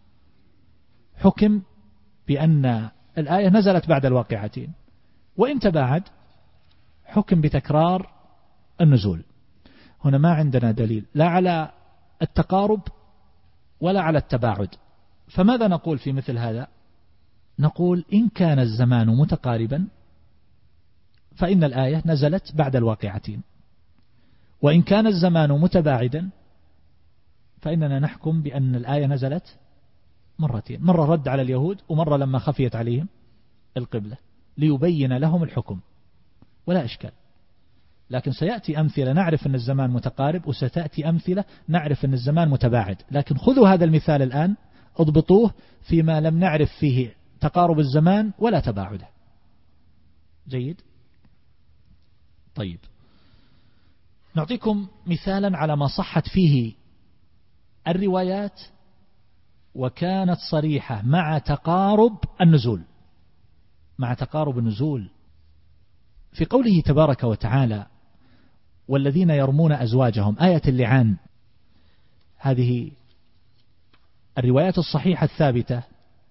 حكم بأن الآية نزلت بعد الواقعتين، وإن تباعد حكم بتكرار النزول. هنا ما عندنا دليل لا على التقارب ولا على التباعد، فماذا نقول في مثل هذا؟ نقول إن كان الزمان متقاربا فإن الآية نزلت بعد الواقعتين، وإن كان الزمان متباعدا فإننا نحكم بأن الآية نزلت مرتين، مرة رد على اليهود ومرة لما خفيت عليهم القبلة ليبين لهم الحكم، ولا إشكال. لكن سيأتي أمثلة نعرف أن الزمان متقارب، وستأتي أمثلة نعرف أن الزمان متباعد، لكن خذوا هذا المثال الآن اضبطوه فيما لم نعرف فيه تقارب الزمان ولا تباعده. جيد؟ طيب، نعطيكم مثالا على ما صحت فيه الروايات وكانت صريحة مع تقارب النزول. مع تقارب النزول في قوله تبارك وتعالى والذين يرمون أزواجهم، آية اللعان، هذه الروايات الصحيحة الثابتة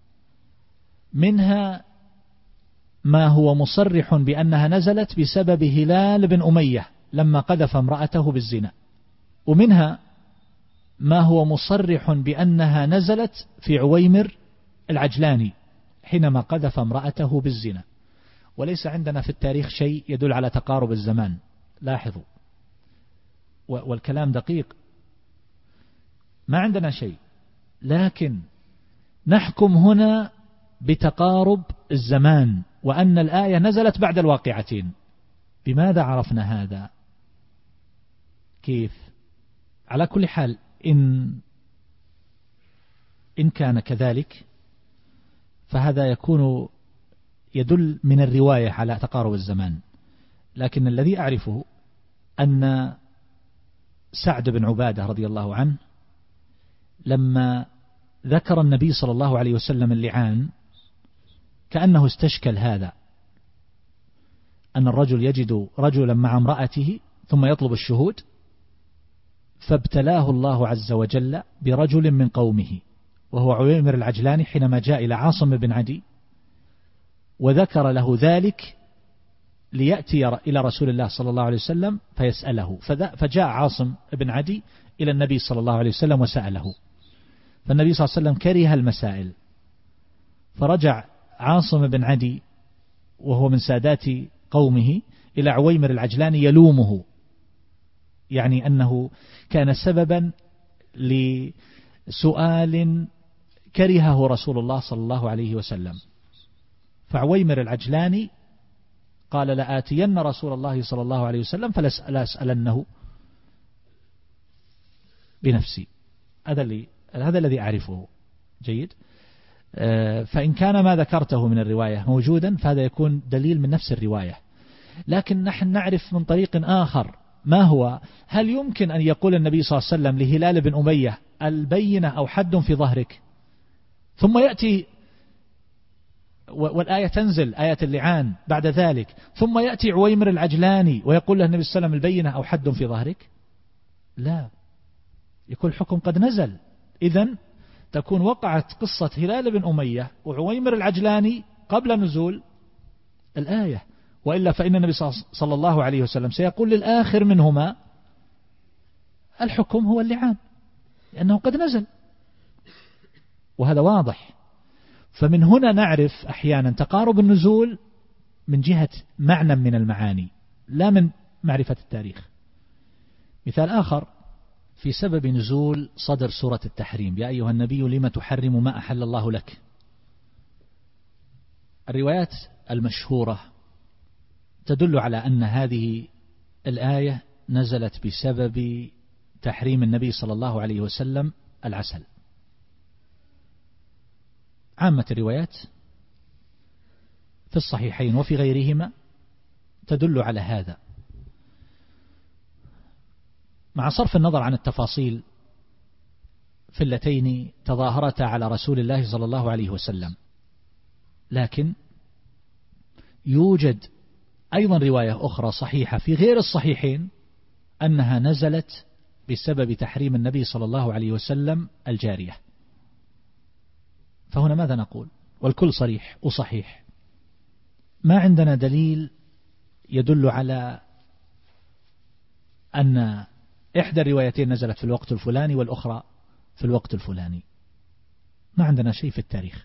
منها ما هو مصرح بأنها نزلت بسبب هلال بن أمية لما قذف امرأته بالزنا، ومنها ما هو مصرح بأنها نزلت في عويمر العجلاني حينما قذف امرأته بالزنا. وليس عندنا في التاريخ شيء يدل على تقارب الزمان، لاحظوا، والكلام دقيق، ما عندنا شيء، لكن نحكم هنا بتقارب الزمان وأن الآية نزلت بعد الواقعتين. بماذا عرفنا هذا؟ كيف؟ على كل حال إن كان كذلك فهذا يكون يدل من الرواية على تقارب الزمان، لكن الذي أعرفه أن سعد بن عبادة رضي الله عنه لما ذكر النبي صلى الله عليه وسلم اللعان كأنه استشكل هذا، أن الرجل يجد رجلا مع امرأته ثم يطلب الشهود، فابتلاه الله عز وجل برجل من قومه وهو عويمر العجلاني حينما جاء إلى عاصم بن عدي وذكر له ذلك ليأتي إلى رسول الله صلى الله عليه وسلم فيسأله، فجاء عاصم بن عدي إلى النبي صلى الله عليه وسلم وسأله، فالنبي صلى الله عليه وسلم كره المسائل، فرجع عاصم بن عدي وهو من سادات قومه إلى عويمر العجلاني يلومه، يعني أنه كان سببا لسؤال كرهه رسول الله صلى الله عليه وسلم. فعويمر العجلاني قال لآتين رسول الله صلى الله عليه وسلم فلأسألنه بنفسي. هذا الذي أعرفه. جيد. فإن كان ما ذكرته من الرواية موجودا فهذا يكون دليل من نفس الرواية. لكن نحن نعرف من طريق آخر ما هو: هل يمكن أن يقول النبي صلى الله عليه وسلم لهلال بن أمية البينة أو حد في ظهرك، ثم يأتي والآية تنزل آية اللعان بعد ذلك، ثم يأتي عويمر العجلاني ويقول له النبي صلى الله عليه وسلم البينة أو حد في ظهرك؟ لا، يكون الحكم قد نزل. إذن تكون وقعت قصة هلال بن أمية وعويمر العجلاني قبل نزول الآية، وإلا فإن النبي صلى الله عليه وسلم سيقول للآخر منهما الحكم هو اللعان لأنه قد نزل، وهذا واضح. فمن هنا نعرف أحيانا تقارب النزول من جهة معنى من المعاني لا من معرفة التاريخ. مثال آخر في سبب نزول صدر سورة التحريم: يا أيها النبي لم تحرم ما أحل الله لك. الروايات المشهورة تدل على أن هذه الآية نزلت بسبب تحريم النبي صلى الله عليه وسلم العسل. عامة الروايات في الصحيحين وفي غيرهما تدل على هذا، مع صرف النظر عن التفاصيل في اللتين تظاهرتا على رسول الله صلى الله عليه وسلم. لكن يوجد أيضا رواية أخرى صحيحة في غير الصحيحين أنها نزلت بسبب تحريم النبي صلى الله عليه وسلم الجارية. فهنا ماذا نقول؟ والكل صريح وصحيح، ما عندنا دليل يدل على أن إحدى الروايتين نزلت في الوقت الفلاني والأخرى في الوقت الفلاني، ما عندنا شيء في التاريخ.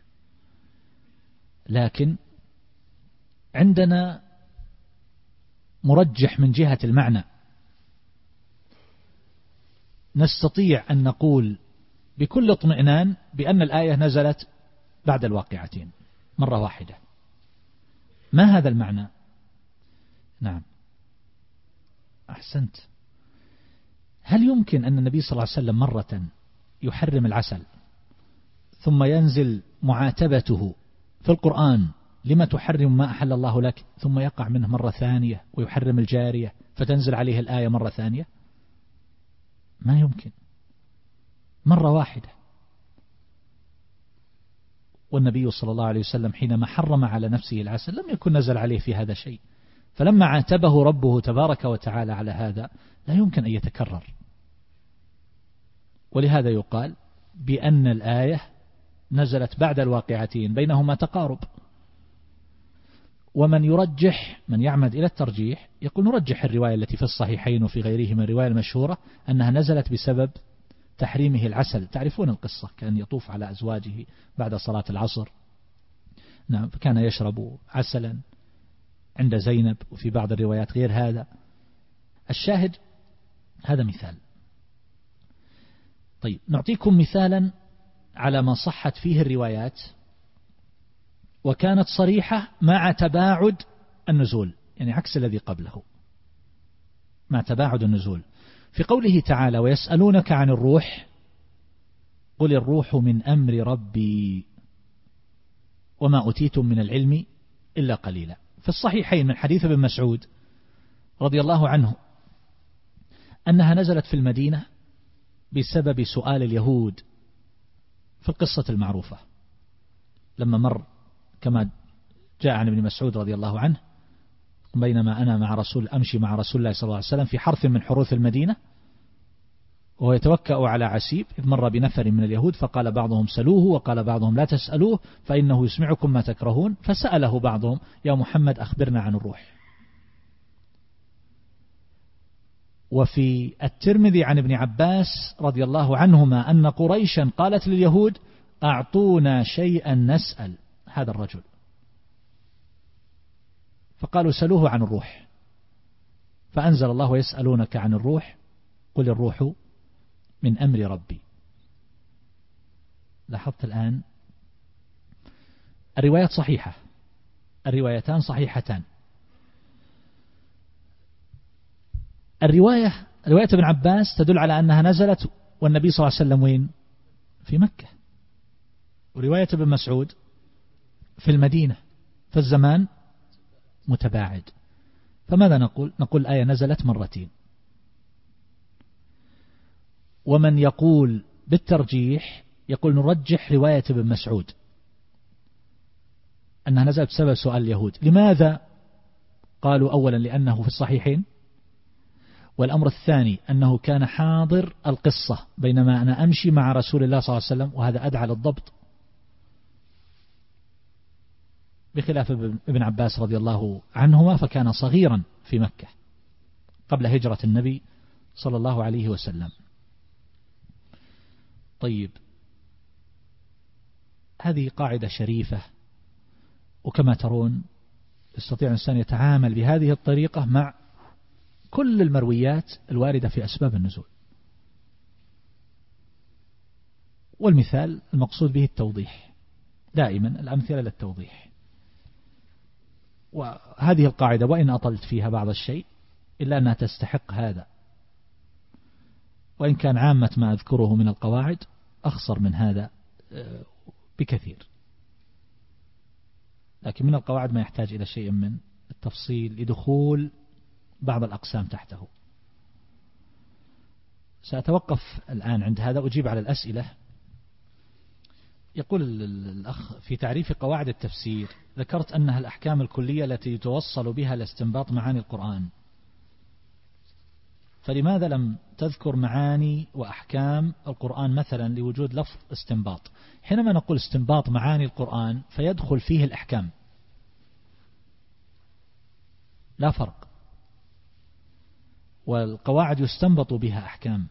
لكن عندنا مرجح من جهة المعنى، نستطيع أن نقول بكل اطمئنان بأن الآية نزلت بعد الواقعتين مرة واحدة. ما هذا المعنى؟ نعم، أحسنت. هل يمكن أن النبي صلى الله عليه وسلم مرة يحرم العسل ثم ينزل معاتبته في القرآن لما تحرم ما أحل الله لك، ثم يقع منه مرة ثانية ويحرم الجارية فتنزل عليه الآية مرة ثانية؟ ما يمكن، مرة واحدة. والنبي صلى الله عليه وسلم حينما حرم على نفسه العسل لم يكن نزل عليه في هذا شيء، فلما عاتبه ربه تبارك وتعالى على هذا لا يمكن أن يتكرر. ولهذا يقال بأن الآية نزلت بعد الواقعتين بينهما تقارب. ومن يرجح، من يعمد إلى الترجيح، يقول نرجح الرواية التي في الصحيحين وفي غيرهما الرواية المشهورة أنها نزلت بسبب تحريمه العسل. تعرفون القصة، كان يطوف على أزواجه بعد صلاة العصر، نعم، فكان يشرب عسلا عند زينب، وفي بعض الروايات غير هذا. الشاهد هذا مثال. طيب، نعطيكم مثالا على ما صحت فيه الروايات وكانت صريحة مع تباعد النزول، يعني عكس الذي قبله، مع تباعد النزول. في قوله تعالى: ويسألونك عن الروح قل الروح من أمر ربي وما أوتيتم من العلم إلا قليلا. في الصحيحين من حديث ابن مسعود رضي الله عنه أنها نزلت في المدينة بسبب سؤال اليهود في القصة المعروفة، لما مر كما جاء عن ابن مسعود رضي الله عنه: بينما أنا أمشي مع رسول الله صلى الله عليه وسلم في حرث من حروث المدينة وهو يتوكأ على عسيب، إذ مر بنفر من اليهود فقال بعضهم سلوه وقال بعضهم لا تسألوه فإنه يسمعكم ما تكرهون، فسأله بعضهم: يا محمد أخبرنا عن الروح. وفي الترمذي عن ابن عباس رضي الله عنهما أن قريشا قالت لليهود: أعطونا شيئا نسأل هذا الرجل، فقالوا سلوه عن الروح، فأنزل الله: ويسألونك عن الروح قل الروح من أمر ربي. لاحظت الآن الروايات صحيحة، الروايتان صحيحتان. رواية ابن عباس تدل على أنها نزلت والنبي صلى الله عليه وسلم وين؟ في مكة. ورواية ابن مسعود في المدينة، فالزمان متباعد. فماذا نقول؟ نقول الآية نزلت مرتين. ومن يقول بالترجيح يقول نرجح رواية ابن مسعود أنها نزلت بسبب سؤال اليهود. لماذا؟ قالوا أولا لأنه في الصحيحين، والأمر الثاني أنه كان حاضر القصة بينما أنا أمشي مع رسول الله صلى الله عليه وسلم، وهذا أدعى للضبط، بخلاف ابن عباس رضي الله عنهما فكان صغيرا في مكة قبل هجرة النبي صلى الله عليه وسلم. طيب، هذه قاعدة شريفة، وكما ترون يستطيع الإنسان يتعامل بهذه الطريقة مع كل المرويات الواردة في أسباب النزول. والمثال المقصود به التوضيح، دائما الأمثلة للتوضيح. وهذه القاعدة وإن أطلت فيها بعض الشيء إلا أنها تستحق هذا، وإن كان عامة ما أذكره من القواعد أخصر من هذا بكثير، لكن من القواعد ما يحتاج إلى شيء من التفصيل لدخول بعض الأقسام تحته. سأتوقف الآن عند هذا، أجيب على الأسئلة. يقول الأخ في تعريف قواعد التفسير ذكرت أنها الأحكام الكلية التي يتوصل بها لاستنباط معاني القرآن، فلماذا لم تذكر معاني وأحكام القرآن مثلا لوجود لفظ استنباط؟ حينما نقول استنباط معاني القرآن فيدخل فيه الأحكام، لا فرق، والقواعد يستنبط بها أحكام.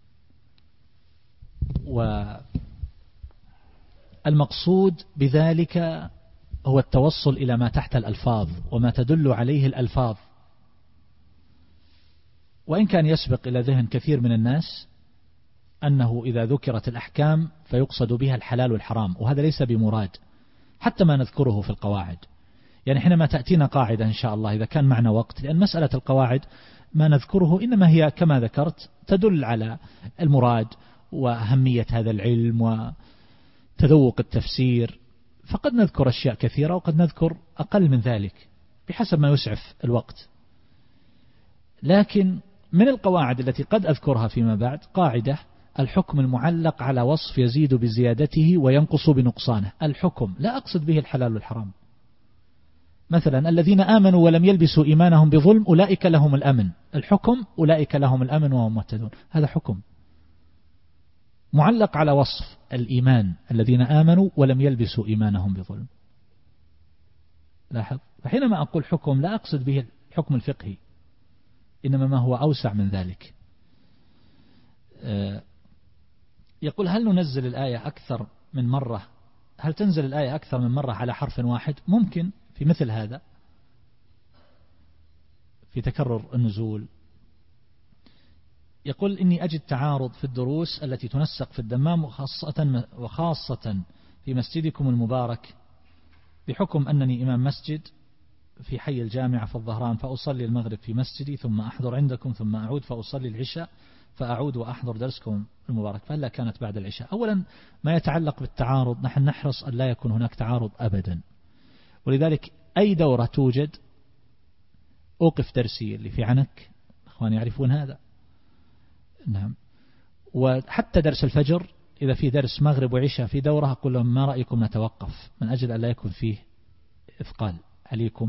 والمقصود بذلك هو التوصل إلى ما تحت الألفاظ وما تدل عليه الألفاظ، وإن كان يسبق إلى ذهن كثير من الناس أنه إذا ذكرت الأحكام فيقصد بها الحلال والحرام، وهذا ليس بمراد حتى ما نذكره في القواعد. يعني حينما تأتينا قاعدة إن شاء الله إذا كان معنا وقت، لأن مسألة القواعد ما نذكره إنما هي كما ذكرت تدل على المراد وأهمية هذا العلم وتذوق التفسير، فقد نذكر أشياء كثيرة وقد نذكر أقل من ذلك بحسب ما يسعف الوقت. لكن من القواعد التي قد أذكرها فيما بعد قاعدة الحكم المعلق على وصف يزيد بزيادته وينقص بنقصانه. الحكم لا أقصد به الحلال والحرام. مثلا الذين آمنوا ولم يلبسوا إيمانهم بظلم أولئك لهم الأمن، الحكم أولئك لهم الأمن وهم مهتدون، هذا حكم معلق على وصف الإيمان، الذين آمنوا ولم يلبسوا إيمانهم بظلم. لاحظ، فحينما أقول حكم لا أقصد به الحكم الفقهي، إنما ما هو أوسع من ذلك. يقول هل ننزل الآية أكثر من مرة؟ هل تنزل الآية أكثر من مرة على حرف واحد؟ ممكن في مثل هذا، في تكرر النزول. يقول إني أجد تعارض في الدروس التي تنسق في الدمام وخاصة في مسجدكم المبارك، بحكم أنني إمام مسجد في حي الجامعة في الظهران، فأصلي المغرب في مسجدي ثم أحضر عندكم ثم أعود فأصلي العشاء فأعود وأحضر درسكم المبارك، فهلا كانت بعد العشاء. أولا ما يتعلق بالتعارض نحن نحرص أن لا يكون هناك تعارض أبدا، ولذلك أي دورة توجد أوقف درسي اللي في عنك، أخواني يعرفون هذا. نعم. وحتى درس الفجر إذا في درس مغرب وعشاء في دورة أقول لهم ما رأيكم نتوقف من أجل أن لا يكون فيه إثقال عليكم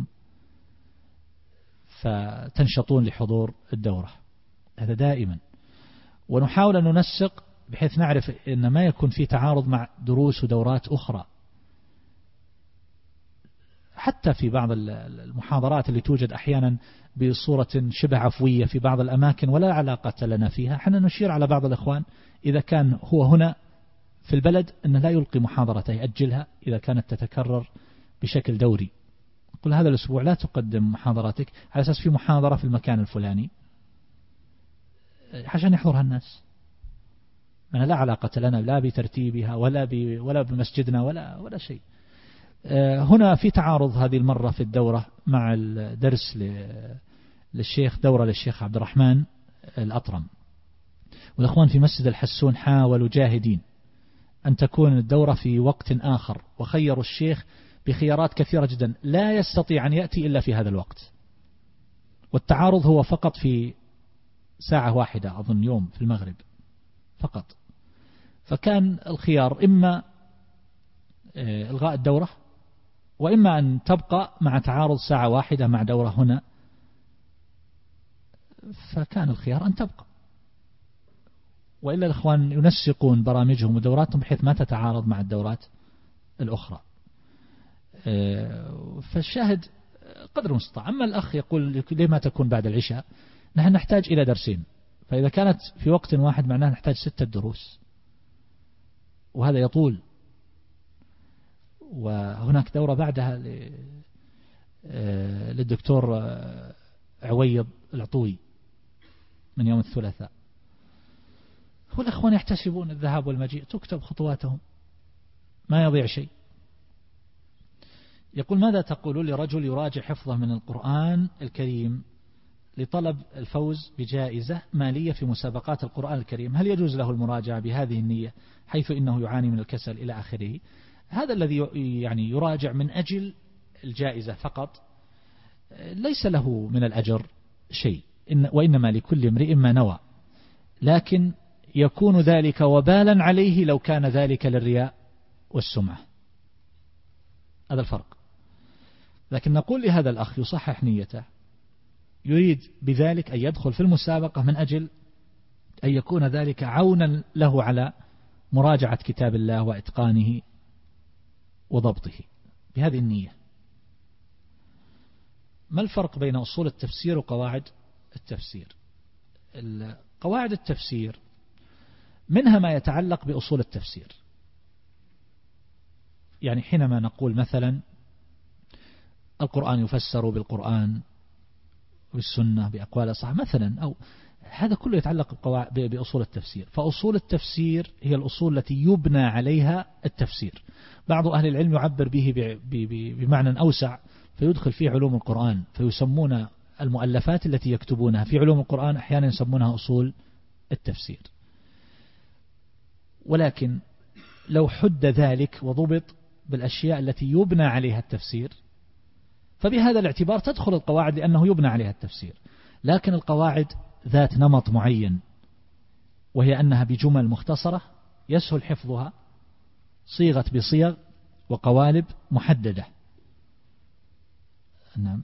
فتنشطون لحضور الدورة، هذا دائما. ونحاول أن ننسق بحيث نعرف أن ما يكون فيه تعارض مع دروس ودورات أخرى. حتى في بعض المحاضرات اللي توجد أحيانا بصورة شبه عفوية في بعض الأماكن ولا علاقة لنا فيها، احنا نشير على بعض الإخوان إذا كان هو هنا في البلد أنه لا يلقي محاضرته، يأجلها إذا كانت تتكرر بشكل دوري. قل هذا الأسبوع لا تقدم محاضراتك على أساس في محاضرة في المكان الفلاني عشان يحضرها الناس. أنا لا علاقة لنا لا بترتيبها ولا بمسجدنا ولا شيء. هنا في تعارض هذه المرة في الدورة مع الدرس للشيخ، دورة للشيخ عبد الرحمن الأطرم، والأخوان في مسجد الحسون حاولوا جاهدين أن تكون الدورة في وقت آخر، وخيروا الشيخ بخيارات كثيرة جدا، لا يستطيع أن يأتي إلا في هذا الوقت، والتعارض هو فقط في ساعة واحدة أظن يوم في المغرب فقط. فكان الخيار إما إلغاء الدورة، وإما أن تبقى مع تعارض ساعة واحدة مع دورة هنا، فكان الخيار أن تبقى، وإلا الأخوان ينسقون برامجهم ودوراتهم بحيث ما تتعارض مع الدورات الأخرى. فالشاهد قدر المستطاع. أما الأخ يقول لما تكون بعد العشاء، نحن نحتاج إلى درسين، فإذا كانت في وقت واحد معناه نحتاج 6 دروس، وهذا يطول. وهناك دورة بعدها للدكتور عويض العطوي من يوم الثلاثاء. والأخوان يحتسبون الذهاب والمجيء، تكتب خطواتهم ما يضيع شيء. يقول: ماذا تقول لرجل يراجع حفظه من القرآن الكريم لطلب الفوز بجائزة مالية في مسابقات القرآن الكريم، هل يجوز له المراجعة بهذه النية حيث إنه يعاني من الكسل إلى آخره؟ هذا الذي يعني يراجع من أجل الجائزة فقط ليس له من الأجر شيء، وإنما لكل امرئ ما نوى، لكن يكون ذلك وبالا عليه لو كان ذلك للرياء والسمعة. هذا الفرق. لكن نقول لهذا الأخ يصحح نيته، يريد بذلك أن يدخل في المسابقة من أجل أن يكون ذلك عونا له على مراجعة كتاب الله وإتقانه وضبطه بهذه النية. ما الفرق بين أصول التفسير وقواعد التفسير؟ قواعد التفسير منها ما يتعلق بأصول التفسير، يعني حينما نقول مثلا القرآن يفسر بالقرآن والسنة بأقوال الصحابة مثلا، أو هذا كله يتعلق بأصول التفسير. فأصول التفسير هي الأصول التي يبنى عليها التفسير. بعض أهل العلم يعبر به بمعنى أوسع فيدخل فيه علوم القرآن، فيسمون المؤلفات التي يكتبونها في علوم القرآن أحيانا يسمونها أصول التفسير. ولكن لو حد ذلك وضبط بالأشياء التي يبنى عليها التفسير، فبهذا الاعتبار تدخل القواعد لأنه يبنى عليها التفسير. لكن القواعد ذات نمط معين، وهي أنها بجمل مختصرة يسهل حفظها، صيغت بصيغ وقوالب محددة. نعم.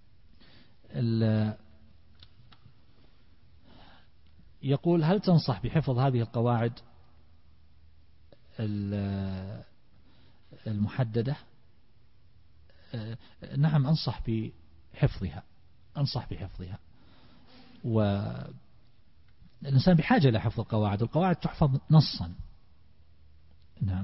يقول: هل تنصح بحفظ هذه القواعد المحددة؟ نعم، أنصح بحفظها. والإنسان بحاجة إلى حفظ القواعد، والقواعد تحفظ نصا. نعم.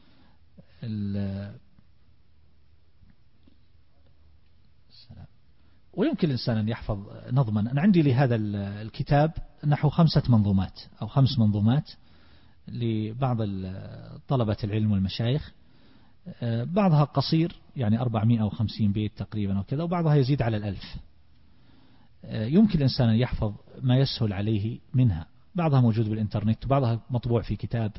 ويمكن الإنسان أن يحفظ نظما. أنا عندي لهذا الكتاب نحو 5 منظومات أو 5 منظومات لبعض طلبة العلم والمشايخ، بعضها قصير يعني 450 بيت تقريبا وكذا، وبعضها يزيد على 1000. يمكن الإنسان أن يحفظ ما يسهل عليه منها. بعضها موجود بالإنترنت وبعضها مطبوع في كتاب.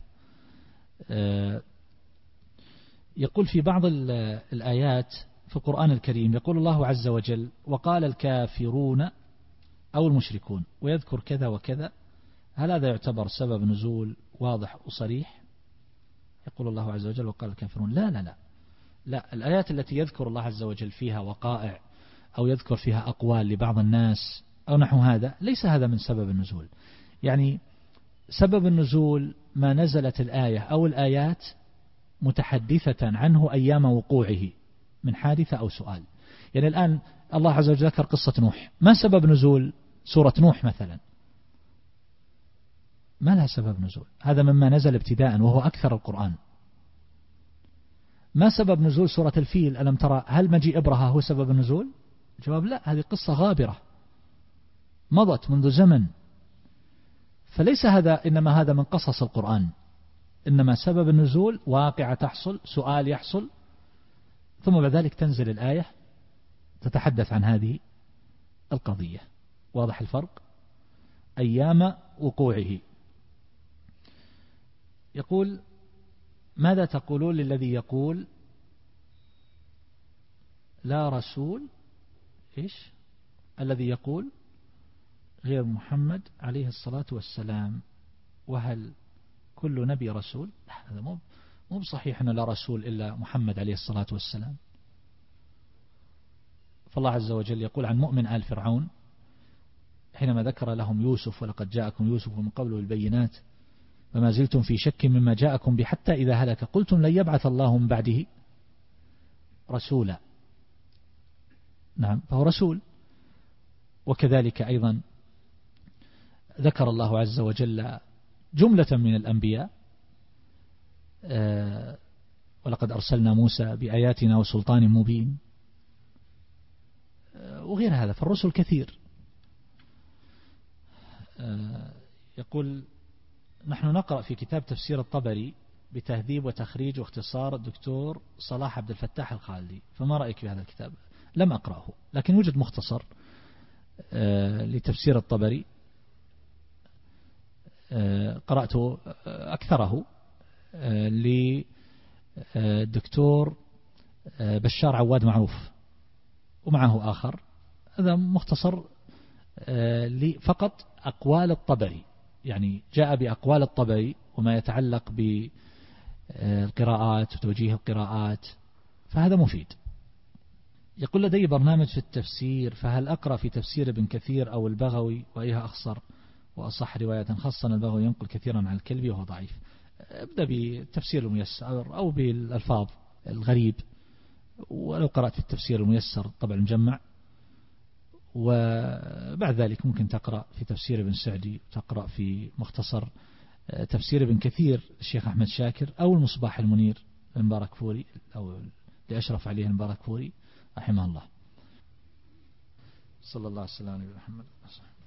يقول في بعض الآيات في القرآن الكريم يقول الله عز وجل: وقال الكافرون أو المشركون، ويذكر كذا وكذا. هل هذا يعتبر سبب نزول واضح وصريح؟ يقول الله عز وجل: وقال الكافرون. لا، الآيات التي يذكر الله عز وجل فيها وقائع أو يذكر فيها أقوال لبعض الناس أو نحو هذا، ليس هذا من سبب النزول. يعني سبب النزول ما نزلت الآية أو الآيات متحدثة عنه أيام وقوعه من حادثة أو سؤال. يعني الآن الله عز وجل ذكر قصة نوح، ما سبب نزول سورة نوح مثلا؟ ما لها سبب نزول، هذا مما نزل ابتداء وهو أكثر القرآن. ما سبب نزول سورة الفيل؟ ألم ترى هل مجيء إبرهة هو سبب النزول؟ الجواب لا، هذه قصة غابرة مضت منذ زمن. فليس هذا إنما هذا من قصص القرآن، إنما سبب النزول واقعة تحصل، سؤال يحصل، ثم بعد ذلك تنزل الآية تتحدث عن هذه القضية. واضح الفرق؟ أيام وقوعه. يقول: ماذا تقولون للذي يقول لا رسول إيش الذي يقول غير محمد عليه الصلاة والسلام، وهل كل نبي رسول؟ هذا مو بصحيح أن لا رسول إلا محمد عليه الصلاة والسلام. فالله عز وجل يقول عن مؤمن آل فرعون حينما ذكر لهم يوسف: ولقد جاءكم يوسف من قبل بالبينات فما زلتم في شك مما جاءكم به حتى إذا هلك قلتم لن يبعث الله من بعده رسولا. نعم، فهو رسول. وكذلك أيضا ذكر الله عز وجل جملة من الأنبياء: ولقد أرسلنا موسى بآياتنا وسلطان مبين، وغير هذا. فالرسل كثير. يقول: نحن نقرأ في كتاب تفسير الطبري بتهذيب وتخريج واختصار الدكتور صلاح عبد الفتاح الخالدي، فما رأيك في هذا الكتاب؟ لم أقرأه، لكن يوجد مختصر لتفسير الطبري قرأت أكثره للدكتور بشار عواد معروف، ومعه آخر. هذا مختصر فقط أقوال الطبري، يعني جاء بأقوال الطبري وما يتعلق بالقراءات وتوجيه القراءات، فهذا مفيد. يقول: لدي برنامج في التفسير، فهل أقرأ في تفسير ابن كثير أو البغوي وأيها أخصر وأصح رواية؟ خاصة البغوي ينقل كثيرا عن الكلبي وهو ضعيف. ابدأ بتفسير الميسر أو بالألفاظ الغريب، ولو قرأت في التفسير الميسر طبع المجمع، وبعد ذلك ممكن تقرأ في تفسير ابن سعدي، تقرأ في مختصر تفسير ابن كثير الشيخ أحمد شاكر، أو المصباح المنير المبارك فوري، أو لأشرف عليه المبارك فوري رحمه الله. صلى الله عليه وسلم على محمد.